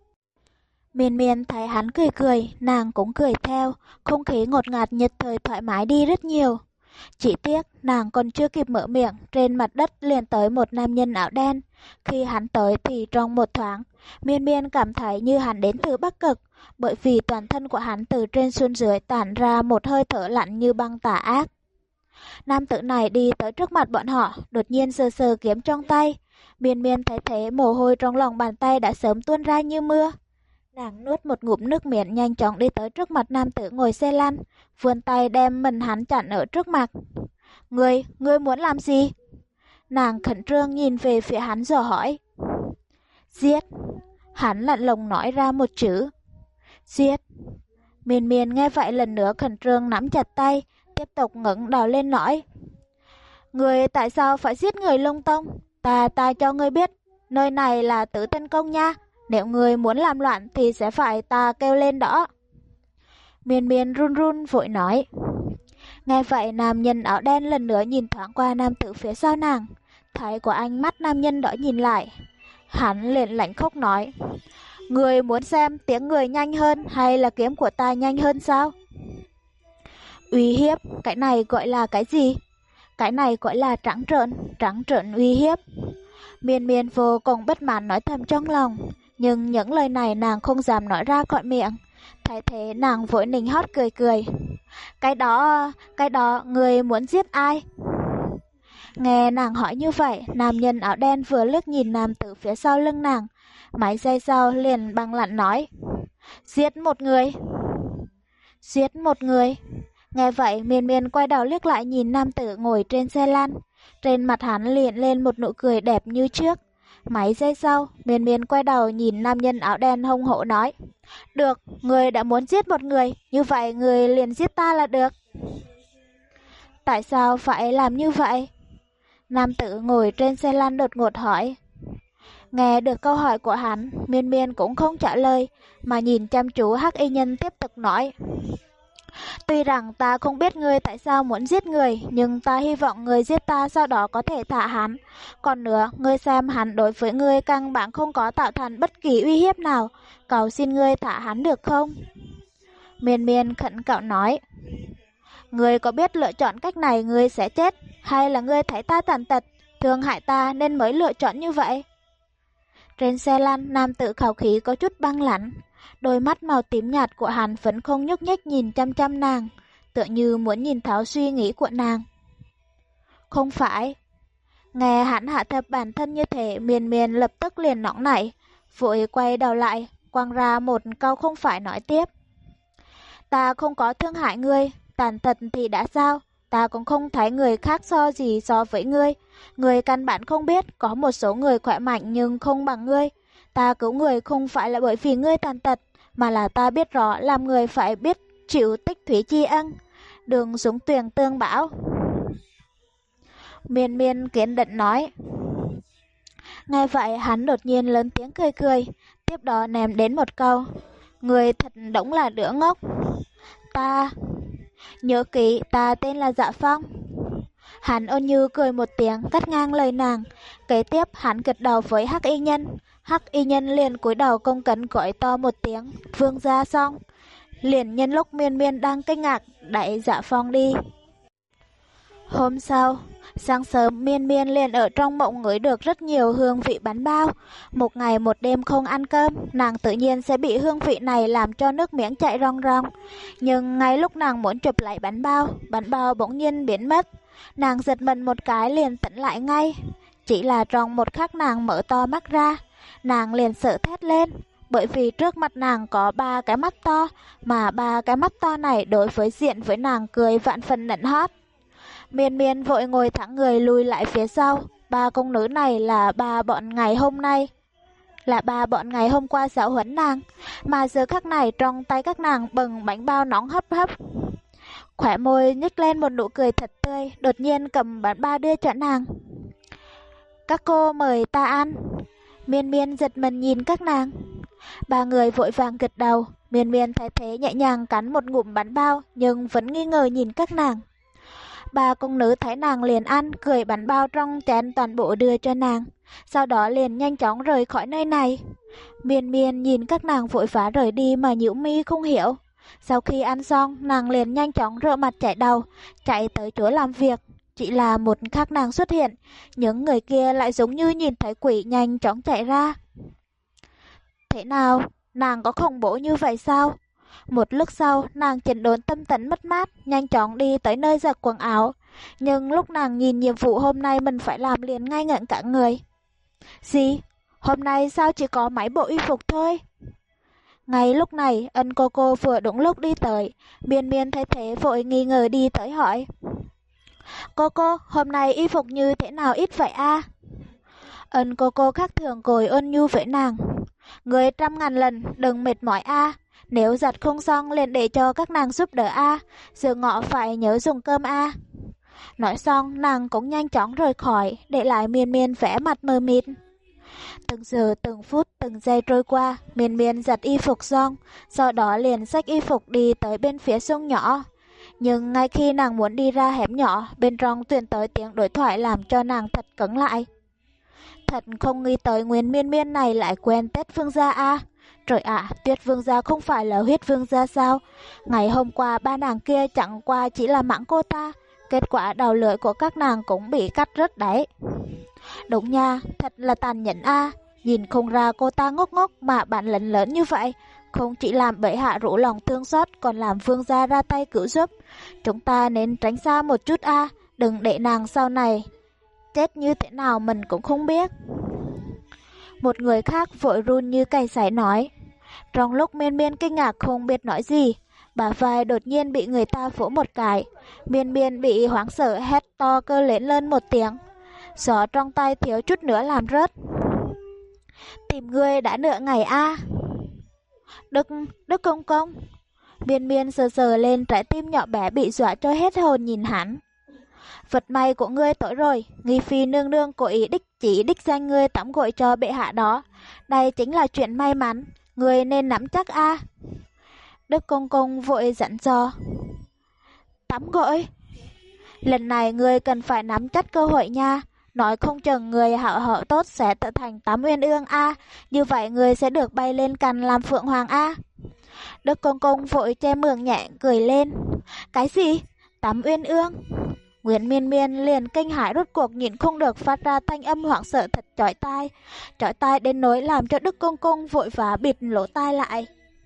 Miên Miên thấy hắn cười cười, nàng cũng cười theo, không khí ngột ngạt nhất thời thoải mái đi rất nhiều. Chỉ tiếc nàng còn chưa kịp mở miệng, trên mặt đất liền tới một nam nhân áo đen. Khi hắn tới thì trong một thoáng, Miên Miên cảm thấy như hắn đến từ Bắc Cực, bởi vì toàn thân của hắn từ trên xuống dưới tản ra một hơi thở lạnh như băng tà ác. Nam tử này đi tới trước mặt bọn họ, đột nhiên sờ sờ kiếm trong tay. Miên Miên thấy thế, mồ hôi trong lòng bàn tay đã sớm tuôn ra như mưa. Nàng nuốt một ngụm nước miếng, nhanh chóng đi tới trước mặt nam tử ngồi xe lăn, vươn tay đem mình hắn chặn ở trước mặt. Ngươi, ngươi muốn làm gì? Nàng khẩn trương nhìn về phía hắn rồi hỏi. Giết. Hắn lạnh lùng nói ra một chữ. Giết. Miên Miên nghe vậy lần nữa khẩn trương nắm chặt tay, tiếp tục ngẩng đầu lên nói. Ngươi tại sao phải giết người Lung Tông? Ta ta cho ngươi biết, nơi này là Tử Tinh Công nha. Nếu người muốn làm loạn thì sẽ phải ta kêu lên đó. Miên Miên run run vội nói. Nghe vậy nam nhân áo đen lần nữa nhìn thoáng qua nam tử phía sau nàng. Thấy của ánh mắt nam nhân đó nhìn lại, hắn liền lạnh khóc nói: Người muốn xem tiếng người nhanh hơn hay là kiếm của ta nhanh hơn sao? Uy hiếp, cái này gọi là cái gì? Cái này gọi là trắng trợn, trắng trợn uy hiếp. Miên Miên vô cùng bất mãn nói thầm trong lòng, nhưng những lời này nàng không dám nói ra khỏi miệng. Thấy thế nàng vội nịnh hót cười cười. Cái đó, cái đó, người muốn giết ai? Nghe nàng hỏi như vậy, nam nhân áo đen vừa liếc nhìn nam tử phía sau lưng nàng, mấy giây sau liền băng lạnh nói: Giết một người. Giết một người. Nghe vậy, Miên Miên quay đầu liếc lại nhìn nam tử ngồi trên xe lăn. Trên mặt hắn liền lên một nụ cười đẹp như trước. Mấy giây sau, Miên Miên quay đầu nhìn nam nhân áo đen hung hổ nói: Được, người đã muốn giết một người, như vậy người liền giết ta là được. Tại sao phải làm như vậy? Nam tử ngồi trên xe lăn đột ngột hỏi. Nghe được câu hỏi của hắn, Miên Miên cũng không trả lời, mà nhìn chăm chú hắc y nhân tiếp tục nói: Tuy rằng ta không biết ngươi tại sao muốn giết người, nhưng ta hy vọng ngươi giết ta sau đó có thể thả hắn. Còn nữa, ngươi xem hắn đối với ngươi căn bản không có tạo thành bất kỳ uy hiếp nào, cầu xin ngươi thả hắn được không? Miên Miên khẩn cầu nói: Ngươi có biết lựa chọn cách này ngươi sẽ chết, hay là ngươi thấy ta tàn tật, thương hại ta nên mới lựa chọn như vậy? Trên xe lăn, nam tử khẩu khí có chút băng lãnh. Đôi mắt màu tím nhạt của hắn vẫn không nhúc nhích nhìn chăm chăm nàng, tựa như muốn nhìn thấu suy nghĩ của nàng. Không phải. Nghe hắn hạ thấp bản thân như thế, Miên Miên lập tức liền nóng nảy, vội quay đầu lại, quăng ra một câu không phải nói tiếp. Ta không có thương hại ngươi, tàn tật thì đã sao, ta cũng không thấy người khác so gì so với ngươi. Ngươi căn bản không biết, có một số người khỏe mạnh nhưng không bằng ngươi. Ta cứu người không phải là bởi vì ngươi tàn tật, mà là ta biết rõ làm người phải biết chịu tích thủy tri ân, đừng xuống tuyền tương bão. Miên Miên kiên định nói. Nghe vậy hắn đột nhiên lớn tiếng cười cười, tiếp đó ném đến một câu: Người thật đúng là đứa ngốc. Ta... Nhớ kỹ, ta tên là Dạ Phong. Hắn ôn nhu cười một tiếng cắt ngang lời nàng. Kế tiếp hắn gật đầu với hắc y nhân. Hắc y nhân liền cúi đầu công cấn gọi to một tiếng: Vương gia xong. Liền nhân lúc Miên Miên đang kinh ngạc, đẩy Dạ Phong đi. Hôm sau, sáng sớm Miên Miên liền ở trong mộng ngửi được rất nhiều hương vị bánh bao. Một ngày một đêm không ăn cơm, nàng tự nhiên sẽ bị hương vị này làm cho nước miếng chảy ròng ròng. Nhưng ngay lúc nàng muốn chụp lại bánh bao, bánh bao bỗng nhiên biến mất. Nàng giật mình một cái liền tỉnh lại ngay. Chỉ là trong một khắc nàng mở to mắt ra, nàng liền sợ thét lên, bởi vì trước mặt nàng có ba cái mắt to, mà ba cái mắt to này đối với diện với nàng cười vạn phần nịnh hót. Miên Miên vội ngồi thẳng người lùi lại phía sau. Ba công nữ này là ba bọn ngày hôm nay, là ba bọn ngày hôm qua giáo huấn nàng, mà giờ khắc này trong tay các nàng bừng bánh bao nóng hấp hấp. Khóe môi nhếch lên một nụ cười thật tươi, đột nhiên cầm bánh bao đưa cho nàng. Các cô mời ta ăn. Miên Miên giật mình nhìn các nàng. Ba người vội vàng gật đầu. Miên Miên thấy thế nhẹ nhàng cắn một ngụm bánh bao, nhưng vẫn nghi ngờ nhìn các nàng. Ba công nữ thấy nàng liền ăn, cười bánh bao trong chén toàn bộ đưa cho nàng, sau đó liền nhanh chóng rời khỏi nơi này. Miên Miên nhìn các nàng vội vã rời đi mà nhíu mi không hiểu. Sau khi ăn xong, nàng liền nhanh chóng rửa mặt chạy đầu, chạy tới chỗ làm việc. Chỉ là một khắc nàng xuất hiện, những người kia lại giống như nhìn thấy quỷ nhanh chóng chạy ra. Thế nào, nàng có khủng bố như vậy sao? Một lúc sau, nàng chỉnh đốn tâm tình mất mát, nhanh chóng đi tới nơi giặt quần áo. Nhưng lúc nàng nhìn nhiệm vụ hôm nay mình phải làm liền ngay ngẩn cả người. Gì? Hôm nay sao chỉ có mấy bộ y phục thôi? Ngay lúc này, ân cô cô vừa đúng lúc đi tới. Miên Miên thấy thế vội nghi ngờ đi tới hỏi. Cô cô, hôm nay y phục như thế nào ít vậy a? Ân cô cô khác thường ngồi ôn nhu với nàng. Người trăm ngàn lần đừng mệt mỏi a. Nếu giặt không xong liền để cho các nàng giúp đỡ a. Giờ ngọ phải nhớ dùng cơm a. Nói xong nàng cũng nhanh chóng rời khỏi, để lại Miên Miên vẻ mặt mờ mịt. Từng giờ từng phút từng giây trôi qua, Miên Miên giặt y phục xong, sau đó liền xách y phục đi tới bên phía sông nhỏ. Nhưng ngay khi nàng muốn đi ra hẻm nhỏ, bên trong truyền tới tiếng đối thoại làm cho nàng thật cứng lại. Thật không nghĩ tới Nguyễn Miên Miên này lại quen Tết Vương gia a. Trời ạ, Tuyết Vương gia không phải là Huyết Vương gia sao? Ngày hôm qua ba nàng kia chẳng qua chỉ là mắng cô ta, kết quả đầu lưỡi của các nàng cũng bị cắt rớt đấy. Đúng nha, thật là tàn nhẫn a. Nhìn không ra cô ta ngốc ngốc mà bản lĩnh lớn như vậy, không chỉ làm bệ hạ rủ lòng thương xót còn làm vương gia ra tay cứu giúp. Chúng ta nên tránh xa một chút a, đừng để nàng sau này chết như thế nào mình cũng không biết. Một người khác vội run như cầy sấy nói. Trong lúc Miên Miên kinh ngạc không biết nói gì, bả vai đột nhiên bị người ta vỗ một cái. Miên Miên bị hoảng sợ hét to kêu lên lên một tiếng. Gió trong tay thiếu chút nữa làm rớt. Tìm người đã nửa ngày a. Đức, Đức công công. Miên Miên sờ sờ lên trái tim nhỏ bé bị dọa cho hết hồn nhìn hắn. Vật may của ngươi tối rồi, nghi phi nương nương cố ý đích chỉ đích danh ngươi tắm gội cho bệ hạ đó. Đây chính là chuyện may mắn, ngươi nên nắm chắc a. Đức công công vội dặn dò. Tắm gội? Lần này ngươi cần phải nắm chắc cơ hội nha. Nói không chừng người hảo hảo tốt sẽ trở thành Tắm Uyên Ương a, như vậy người sẽ được bay lên cành làm phượng hoàng a. Đức công công vội che mường nhẹ cười lên. Cái gì? Tắm Uyên Ương? Nguyễn Miên Miên liền kinh hãi rốt cuộc nhịn không được phát ra thanh âm hoảng sợ thật chói tai, chói tai đến nỗi làm cho Đức công công vội vã bịt lỗ tai lại.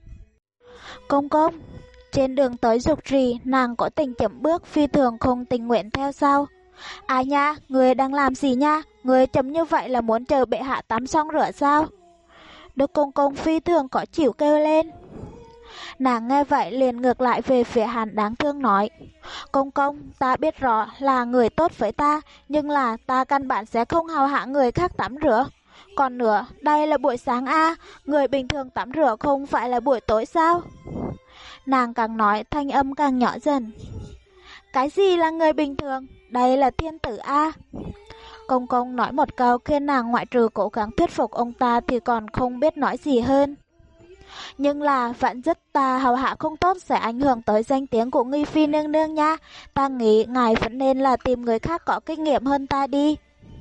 Công công, trên đường tới dục rì, nàng có tình chậm bước phi thường không tình nguyện theo sau. À nha, người đang làm gì nha? Người chấm như vậy là muốn chờ bệ hạ tắm xong rửa sao? Đức công công phi thường có chịu kêu lên. Nàng nghe vậy liền ngược lại về phía hắn đáng thương nói. Công công, ta biết rõ là người tốt với ta, nhưng là ta căn bản sẽ không hào hạ người khác tắm rửa. Còn nữa, đây là buổi sáng a, người bình thường tắm rửa không phải là buổi tối sao? Nàng càng nói thanh âm càng nhỏ dần. Cái gì là người bình thường? Đây là thiên tử a. Công công nói một câu khiến nàng ngoại trừ cố gắng thuyết phục ông ta thì còn không biết nói gì hơn. Nhưng là vạn dứt ta hầu hạ không tốt sẽ ảnh hưởng tới danh tiếng của nghi phi nương nương nha. Ta nghĩ ngài vẫn nên là tìm người khác có kinh nghiệm hơn ta đi.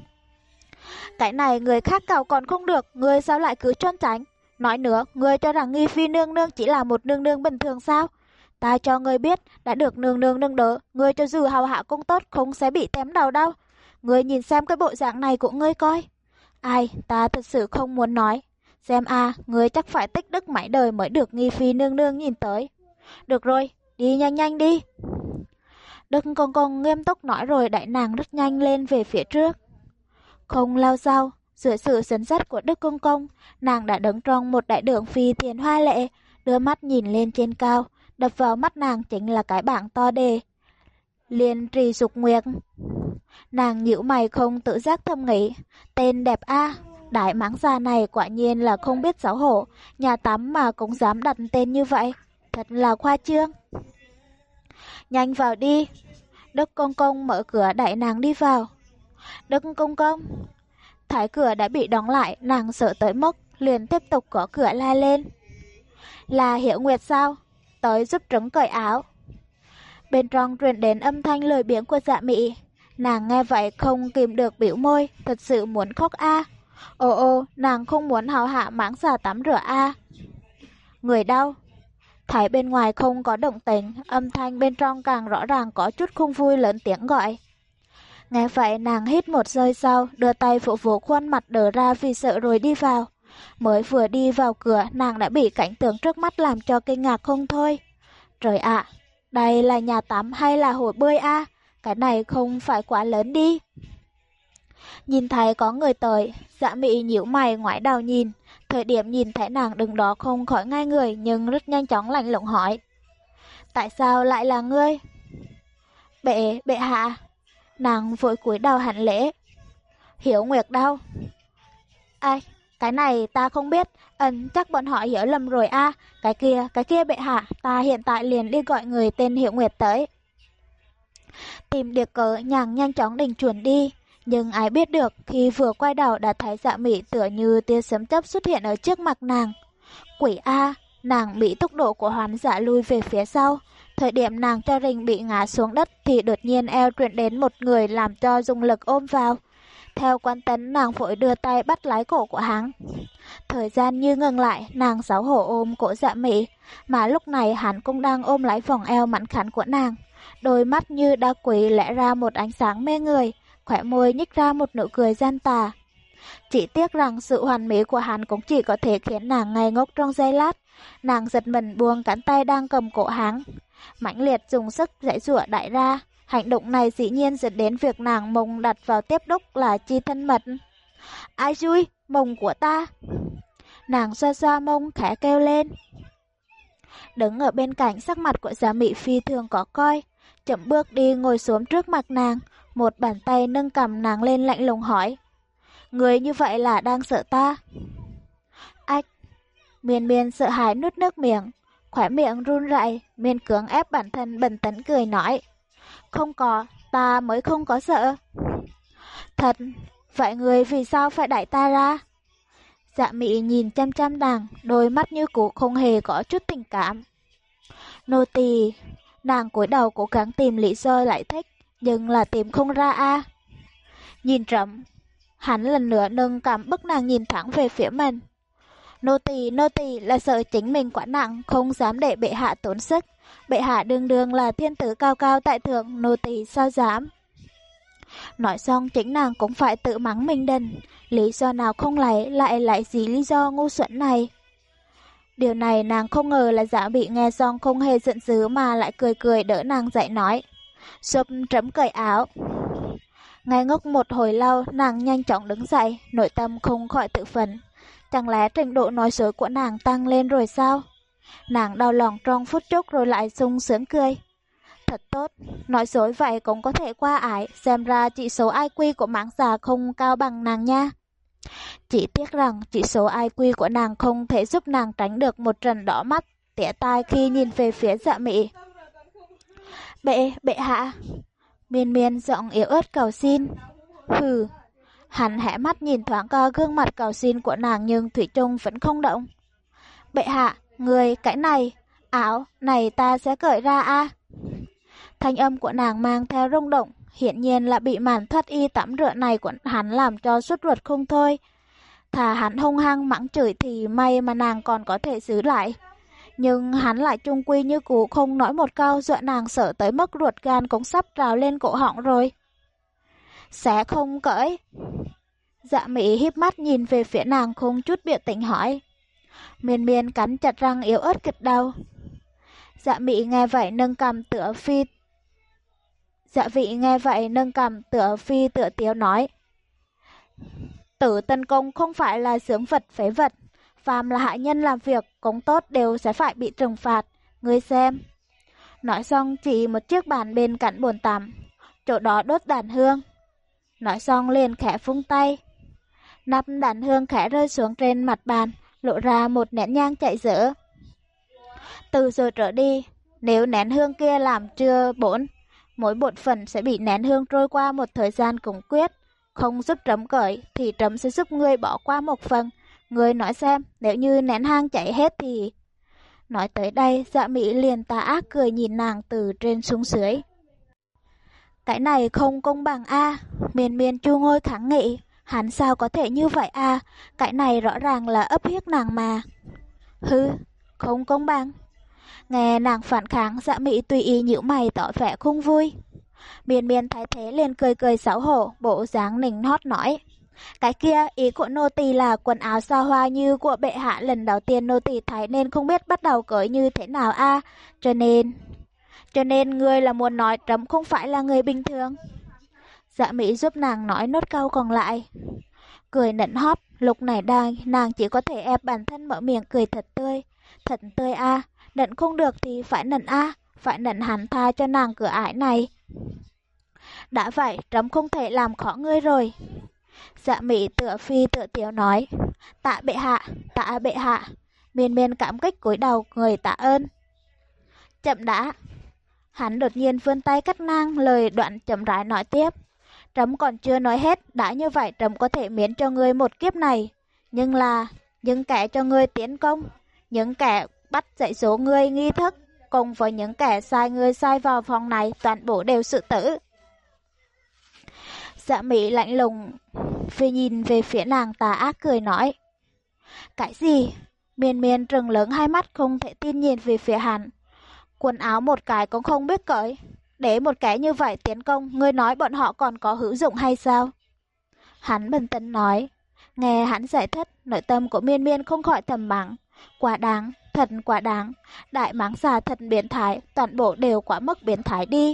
Cái này người khác cào còn không được, người sao lại cứ trốn tránh? Nói nữa, người cho rằng nghi phi nương nương chỉ là một nương nương bình thường sao? Ta cho người biết, đã được nương nương nương đỡ, người cho dù hầu hạ không tốt không sẽ bị tém đầu đâu. Người nhìn xem cái bộ dạng này của ngươi coi. Ai, ta thật sự không muốn nói. Xem a, à, người chắc phải tích đức mãi đời mới được nghi phi nương nương nhìn tới. Được rồi, đi nhanh nhanh đi. Đức công công nghiêm túc nói rồi đẩy nàng rất nhanh lên về phía trước. Không lâu sau, dưới sự dẫn dắt của Đức công công, nàng đã đứng trong một đại đường phi tiền hoa lệ, đưa mắt nhìn lên trên cao, đập vào mắt nàng chính là cái bảng to đề Liên Trì Dục Nguyệt. Nàng nhíu mày không tự giác thầm nghĩ, tên đẹp a, đại mãng già này quả nhiên là không biết xấu hổ, nhà tắm mà cũng dám đặt tên như vậy, thật là khoa trương. Nhanh vào đi. Đức công công mở cửa đẩy nàng đi vào. Đức công công. Thấy cửa đã bị đóng lại, nàng sợ tới mức liền tiếp tục gõ cửa la lên. Là Hiểu Nguyệt sao? Tới giúp trứng cởi áo. Bên trong truyền đến âm thanh lười biếng của Dạ Mị. Nàng nghe vậy không kìm được bĩu môi, thật sự muốn khóc a. À. Ồ ô, nàng không muốn hầu hạ mãng xà tắm rửa a. À. Người đâu? Thấy bên ngoài không có động tĩnh, âm thanh bên trong càng rõ ràng có chút không vui lớn tiếng gọi. Nghe vậy nàng hít một hơi sau, đưa tay phụ vụ khuôn mặt đờ ra vì sợ rồi đi vào. Mới vừa đi vào cửa, nàng đã bị cảnh tượng trước mắt làm cho kinh ngạc không thôi. Trời ạ, à, đây là nhà tắm hay là hồ bơi a? À? Cái này không phải quá lớn đi. Nhìn thấy có người tới, Dạ Mị nhíu mày ngoái đầu nhìn. Thời điểm nhìn thấy nàng đứng đó không khỏi ngay người, nhưng rất nhanh chóng lạnh lùng hỏi. Tại sao lại là ngươi? Bệ, bệ hạ. Nàng vội cúi đầu hành lễ. Hiểu Nguyệt đâu? Ai, cái này ta không biết, ẩn chắc bọn họ hiểu lầm rồi a. À. Cái kia, cái kia bệ hạ, ta hiện tại liền đi gọi người tên Hiểu Nguyệt tới. Tìm được cớ nàng nhanh chóng định chuẩn đi. Nhưng ai biết được khi vừa quay đầu đã thấy Dạ Mị tựa như tia sấm chớp xuất hiện ở trước mặt nàng. Quỷ a, nàng bị tốc độ của hoán dạ lui về phía sau, Thời điểm nàng cho rình bị ngã xuống đất thì đột nhiên eo truyền đến một người làm cho dùng lực ôm vào. Theo quán tính, nàng vội đưa tay bắt lấy cổ của hắn. Thời gian như ngừng lại, nàng xấu hổ ôm cổ Dạ Mị, mà lúc này hắn cũng đang ôm lấy vòng eo mảnh khảnh của nàng. Đôi mắt như đá quý lẽ ra một ánh sáng mê người, khóe môi nhích ra một nụ cười gian tà. Chỉ tiếc rằng sự hoàn mỹ của hắn cũng chỉ có thể khiến nàng ngây ngốc trong giây lát. Nàng giật mình buông cánh tay đang cầm cổ hắn, mãnh liệt dùng sức giãy giụa đẩy ra. Hành động này dĩ nhiên dẫn đến việc nàng mông đặt vào tiếp đúc là chi thân mật. Ai vui, mông của ta. Nàng xoa xoa mông khẽ kêu lên. Đứng ở bên cạnh, sắc mặt của Dạ Mị phi thường có coi, chậm bước đi ngồi xuống trước mặt nàng, một bàn tay nâng cầm nàng lên lạnh lùng hỏi. Người như vậy là đang sợ ta? Ách! Miên Miên sợ hãi nuốt nước miệng, khóe miệng run rẩy, miên cưỡng ép bản thân bình tĩnh cười nói. Không có, ta mới không có sợ. Thật, vậy người vì sao phải đẩy ta ra? Dạ Mị nhìn chăm chăm nàng, đôi mắt như cũ không hề có chút tình cảm. Nô tỳ, nàng cúi đầu cố gắng tìm lý do giải thích, nhưng là tìm không ra a. Nhìn Trẫm, hắn lần nữa nâng cằm bức nàng nhìn thẳng về phía mình. Nô tỳ, nô tỳ là sợ chính mình quá nặng, không dám để bệ hạ tốn sức. Bệ hạ đương đương là thiên tử cao cao tại thượng, nô tỳ sao dám. Nói xong chính nàng cũng phải tự mắng mình đần, lý do nào không lấy lại lại gì lý do ngu xuẩn này. Điều này nàng không ngờ là Dạ Mị nghe xong không hề giận dữ mà lại cười cười đỡ nàng dậy nói. Giúp Trẫm cởi áo. Ngay ngốc một hồi lâu, nàng nhanh chóng đứng dậy, nội tâm không khỏi tự phấn. Chẳng lẽ trình độ nói dối của nàng tăng lên rồi sao? Nàng đau lòng trong phút chốc rồi lại sung sướng cười. Thật tốt, nói dối vậy cũng có thể qua ải, xem ra chỉ số i kiu của mãng xà không cao bằng nàng nha. Chỉ tiếc rằng chỉ số i kiu của nàng không thể giúp nàng tránh được một trận đỏ mắt, tỉa tai khi nhìn về phía Dạ Mị. Bệ, bệ hạ. Miên Miên giọng yếu ớt cầu xin. Hừ. Hắn hé mắt nhìn thoáng qua gương mặt cầu xin của nàng nhưng thủy chung vẫn không động. Bệ hạ, người, cái này, áo này ta sẽ cởi ra a. Thanh âm của nàng mang theo rung động, hiển nhiên là bị màn thoát y tắm rửa này của hắn làm cho sốt ruột không thôi. Thà hắn hung hăng mắng chửi thì may mà nàng còn có thể giữ lại. Nhưng hắn lại chung quy như cũ không nói một câu, dọa nàng sợ tới mức ruột gan cũng sắp trào lên cổ họng rồi. Sẽ không cởi. Dạ Mị híp mắt nhìn về phía nàng không chút biểu tình hỏi. Miên Miên cắn chặt răng yếu ớt gật đầu. Dạ Mị nghe vậy nâng cằm tựa phi Dạ vị nghe vậy nâng cằm tựa phi tựa tiếu nói. Tử tấn công không phải là xướng vật phế vật, phàm là hạ nhân làm việc cũng tốt đều sẽ phải bị trừng phạt, ngươi xem. Nói xong chỉ một chiếc bàn bên cạnh bồn tắm, chỗ đó đốt đàn hương. Nói xong liền khẽ phung tay. Nắp đàn hương khẽ rơi xuống trên mặt bàn, lộ ra một nén nhang chạy dở. Từ giờ trở đi, nếu nén hương kia làm chưa bổn, mỗi bột phần sẽ bị nén hương trôi qua một thời gian củng quyết. Không giúp Trẫm cởi thì Trẫm sẽ giúp ngươi bỏ qua một phần. Ngươi nói xem, nếu như nén hang chảy hết thì... Nói tới đây, Dạ Mị liền tà ác cười nhìn nàng từ trên xuống dưới. Cái này không công bằng a. Miên Miên chu ngôi kháng nghị. Hắn sao có thể như vậy a? Cái này rõ ràng là ấp hiếp nàng mà. Hư, không công bằng. Nghe nàng phản kháng, Dạ Mị tùy ý nhíu mày tỏ vẻ không vui. Miên Miên thấy thế liền cười cười xấu hổ, bộ dáng nịnh hót nói. Cái kia, ý của nô tỳ là quần áo xa hoa như của bệ hạ lần đầu tiên nô tỳ thấy nên không biết bắt đầu cởi như thế nào a, à? Cho nên... Cho nên ngươi là muốn nói Trẫm không phải là người bình thường. Dạ Mị giúp nàng nói nốt câu còn lại. Cười nịnh hót, lúc này đang nàng chỉ có thể ép bản thân mở miệng cười thật tươi. Thật tươi a, à. Nịnh không được thì phải nịnh a, à. Phải nịnh hắn tha cho nàng cửa ải này. Đã vậy, Trẫm không thể làm khó ngươi rồi. Dạ Mị tựa phi tựa tiếu nói. Tạ bệ hạ, tạ bệ hạ. Miên Miên cảm kích cúi đầu người tạ ơn. Chậm đã. Hắn đột nhiên vươn tay cắt ngang lời đoạn chậm rãi nói tiếp. Trẫm còn chưa nói hết, đã như vậy Trẫm có thể miễn cho ngươi một kiếp này. Nhưng là, những kẻ cho ngươi tiến công, những kẻ bắt dạy dỗ ngươi nghi thức, cùng với những kẻ sai người sai vào phòng này, toàn bộ đều xử tử. Dạ Mỹ lạnh lùng vì nhìn về phía nàng tà ác cười nói. Cái gì? Miên Miên trừng lớn hai mắt không thể tin nhìn về phía hắn. Quần áo một cái cũng không biết cởi. Để một kẻ như vậy tiến công, ngươi nói bọn họ còn có hữu dụng hay sao? Hắn bình tĩnh nói. Nghe hắn giải thích, nội tâm của Miên Miên không khỏi thầm mắng. Quá đáng, thật quá đáng. Đại mãng xà thật biến thái, toàn bộ đều quá mức biến thái đi.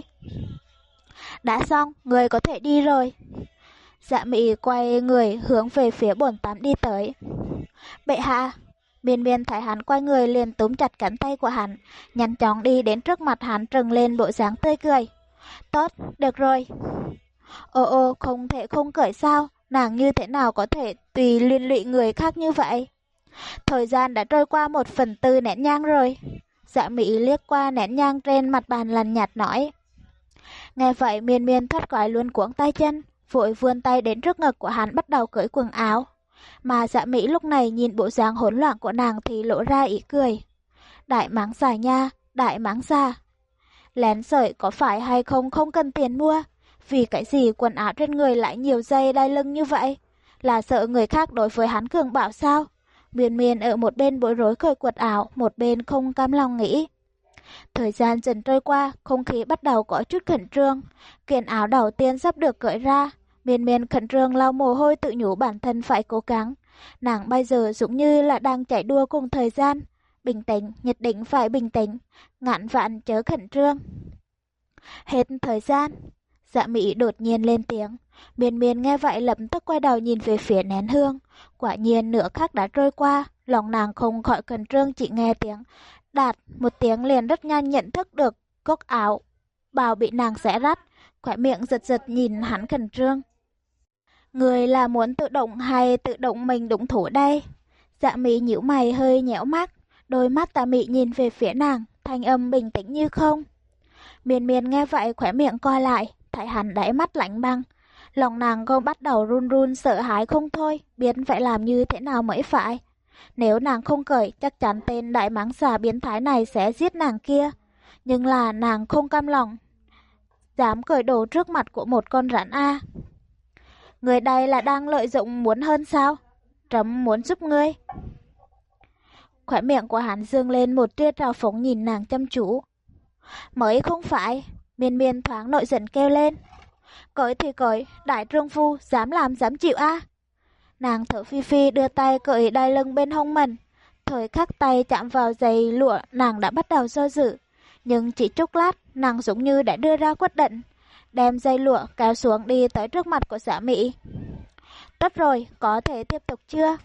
Đã xong, người có thể đi rồi. Dạ Mỹ quay người hướng về phía bồn tắm đi tới. Bệ hạ. Miên Miên thấy hắn quay người liền túm chặt cánh tay của hắn, nhanh chóng đi đến trước mặt hắn trừng lên bộ dáng tươi cười. Tốt, được rồi. Ô ô, không thể không cởi sao? Nàng như thế nào có thể tùy liên lụy người khác như vậy? Thời gian đã trôi qua một phần tư nén nhang rồi. Dạ Mỹ liếc qua nén nhang trên mặt bàn lằn nhạt nói. Nghe vậy Miên Miên thoát khỏi luôn cuống tay chân, vội vươn tay đến trước ngực của hắn bắt đầu cởi quần áo. Mà Dạ Mỹ lúc này nhìn bộ dáng hỗn loạn của nàng thì lộ ra ý cười. Đại mãng xà nha, đại mãng xà. Lén sợi có phải hay không không cần tiền mua? Vì cái gì quần áo trên người lại nhiều dây đai lưng như vậy? Là sợ người khác đối với hắn cường bạo sao? Miên Miên ở một bên bối rối cởi quần áo, một bên không cam lòng nghĩ. Thời gian dần trôi qua, không khí bắt đầu có chút khẩn trương. Kiện áo đầu tiên sắp được cởi ra. Miên Miên khẩn trương lau mồ hôi tự nhủ bản thân phải cố gắng. Nàng bây giờ giống như là đang chạy đua cùng thời gian. Bình tĩnh, nhất định phải bình tĩnh. Ngạn vạn chớ khẩn trương. Hết thời gian. Dạ Mỹ đột nhiên lên tiếng. Miên Miên nghe vậy lập tức quay đầu nhìn về phía nén hương. Quả nhiên nửa khắc đã trôi qua. Lòng nàng không khỏi khẩn trương chỉ nghe tiếng đạt một tiếng liền rất nhanh nhận thức được cúc áo bào bị nàng xé rách. Khóe miệng giật giật nhìn hắn khẩn trương. Người là muốn tự động hay tự động mình đụng thủ đây? Dạ Mỹ nhíu mày hơi nhẽo mắt, đôi mắt tà mị nhìn về phía nàng, thanh âm bình tĩnh như không. Miên Miên nghe vậy khóe miệng co lại, thấy hắn đáy mắt lạnh băng. Lòng nàng cũng bắt đầu run run sợ hãi không thôi, biết phải làm như thế nào mới phải. Nếu nàng không cởi, chắc chắn tên đại mãng xà biến thái này sẽ giết nàng kia. Nhưng là nàng không cam lòng. Dám cởi đồ trước mặt của một con rắn A. Người đây là đang lợi dụng muốn hơn sao? Trẫm muốn giúp ngươi. Khóe miệng của hắn dương lên một tia trào phúng nhìn nàng chăm chú. Mới không phải. Miên Miên thoáng nội giận kêu lên. Cởi thì cởi, đại trương phu dám làm dám chịu A. Nàng thở phi phi đưa tay cởi đai lưng bên hông mình. Thời khắc tay chạm vào giày lụa nàng đã bắt đầu do dự. Nhưng chỉ chốc lát nàng giống như đã đưa ra quyết định. Đem dây lụa kéo xuống đi tới trước mặt của Dạ Mỹ. Tốt rồi, có thể tiếp tục chưa?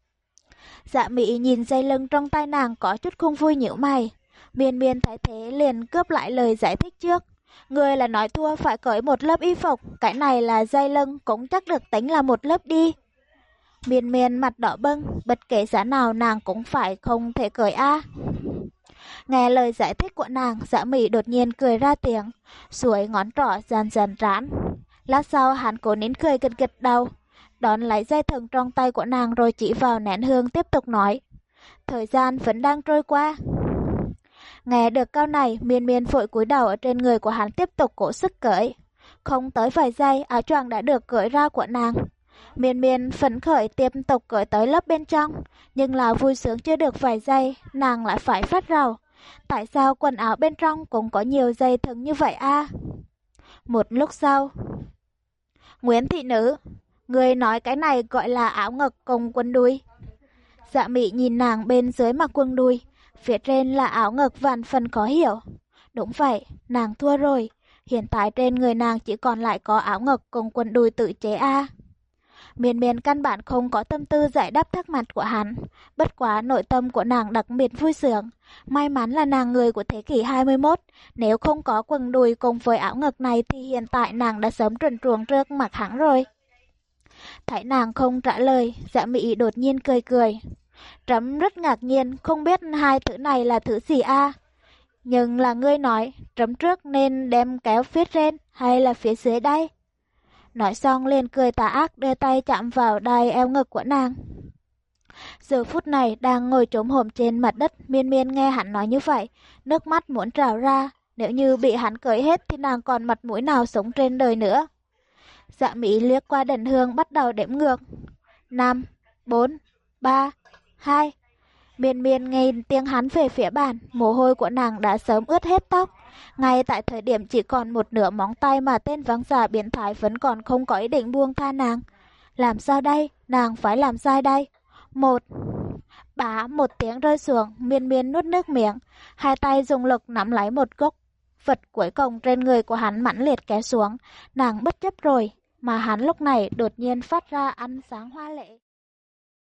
Dạ Mỹ nhìn dây lưng trong tay nàng có chút không vui nhíu mày. Miên Miên thấy thế liền cướp lại lời giải thích trước. Người là nói thua phải cởi một lớp y phục, cái này là dây lưng cũng chắc được tính là một lớp đi. Miên Miên mặt đỏ bừng, bất kể giá nào nàng cũng phải không thể cởi a. Nghe lời giải thích của nàng, Dạ Mỹ đột nhiên cười ra tiếng, xuôi ngón trỏ dần dần rán. Lát sau hắn cố nín cười gật gật đầu, đón lấy dây thừng trong tay của nàng rồi chỉ vào nén hương tiếp tục nói. Thời gian vẫn đang trôi qua. Nghe được câu này, Miên Miên vội cúi đầu ở trên người của hắn tiếp tục cố sức cởi. Không tới vài giây, áo choàng đã được cởi ra của nàng. Miên Miên phấn khởi tiếp tục cởi tới lớp bên trong, nhưng là vui sướng chưa được vài giây, nàng lại phải phát rầu. Tại sao quần áo bên trong cũng có nhiều dây thừng như vậy a? Một lúc sau, Nguyễn thị nữ, người nói cái này gọi là áo ngực cùng quần đùi. Dạ Mỹ nhìn nàng bên dưới mặc quần đùi, phía trên là áo ngực vạn phần khó hiểu. Đúng vậy, nàng thua rồi, hiện tại trên người nàng chỉ còn lại có áo ngực cùng quần đùi tự chế a. Miên Miên căn bản không có tâm tư giải đáp thắc mắc của hắn, bất quá nội tâm của nàng đặc biệt vui sướng. May mắn là nàng người của thế kỷ hai mươi mốt, nếu không có quần đùi cùng với áo ngực này thì hiện tại nàng đã sớm trần truồng trước mặt hắn rồi. Thấy nàng không trả lời, Dạ Mỹ đột nhiên cười cười. Trẫm rất ngạc nhiên, không biết hai thứ này là thứ gì a. Nhưng là ngươi nói, trẫm trước nên đem kéo phía trên hay là phía dưới đây? Nói xong liền cười tà ác đưa tay chạm vào đai eo ngực của nàng. Giờ phút này đang ngồi trồm hổm trên mặt đất, Miên Miên nghe hắn nói như vậy, nước mắt muốn trào ra. Nếu như bị hắn cởi hết thì nàng còn mặt mũi nào sống trên đời nữa. Dạ Mỹ liếc qua đỉnh hương bắt đầu đếm ngược. Năm, bốn, ba, hai. Miên Miên nghe tiếng hắn về phía bàn, mồ hôi của nàng đã sớm ướt hết tóc. Ngay tại thời điểm chỉ còn một nửa móng tay mà tên vắng giả biến thái vẫn còn không có ý định buông tha nàng. Làm sao đây? Nàng phải làm sao đây? Một. Bá một tiếng rơi xuống, Miên Miên nuốt nước miệng. Hai tay dùng lực nắm lấy một gốc vật cuối cùng trên người của hắn mãnh liệt kéo xuống. Nàng bất chấp rồi, mà hắn lúc này đột nhiên phát ra ánh sáng hoa lệ.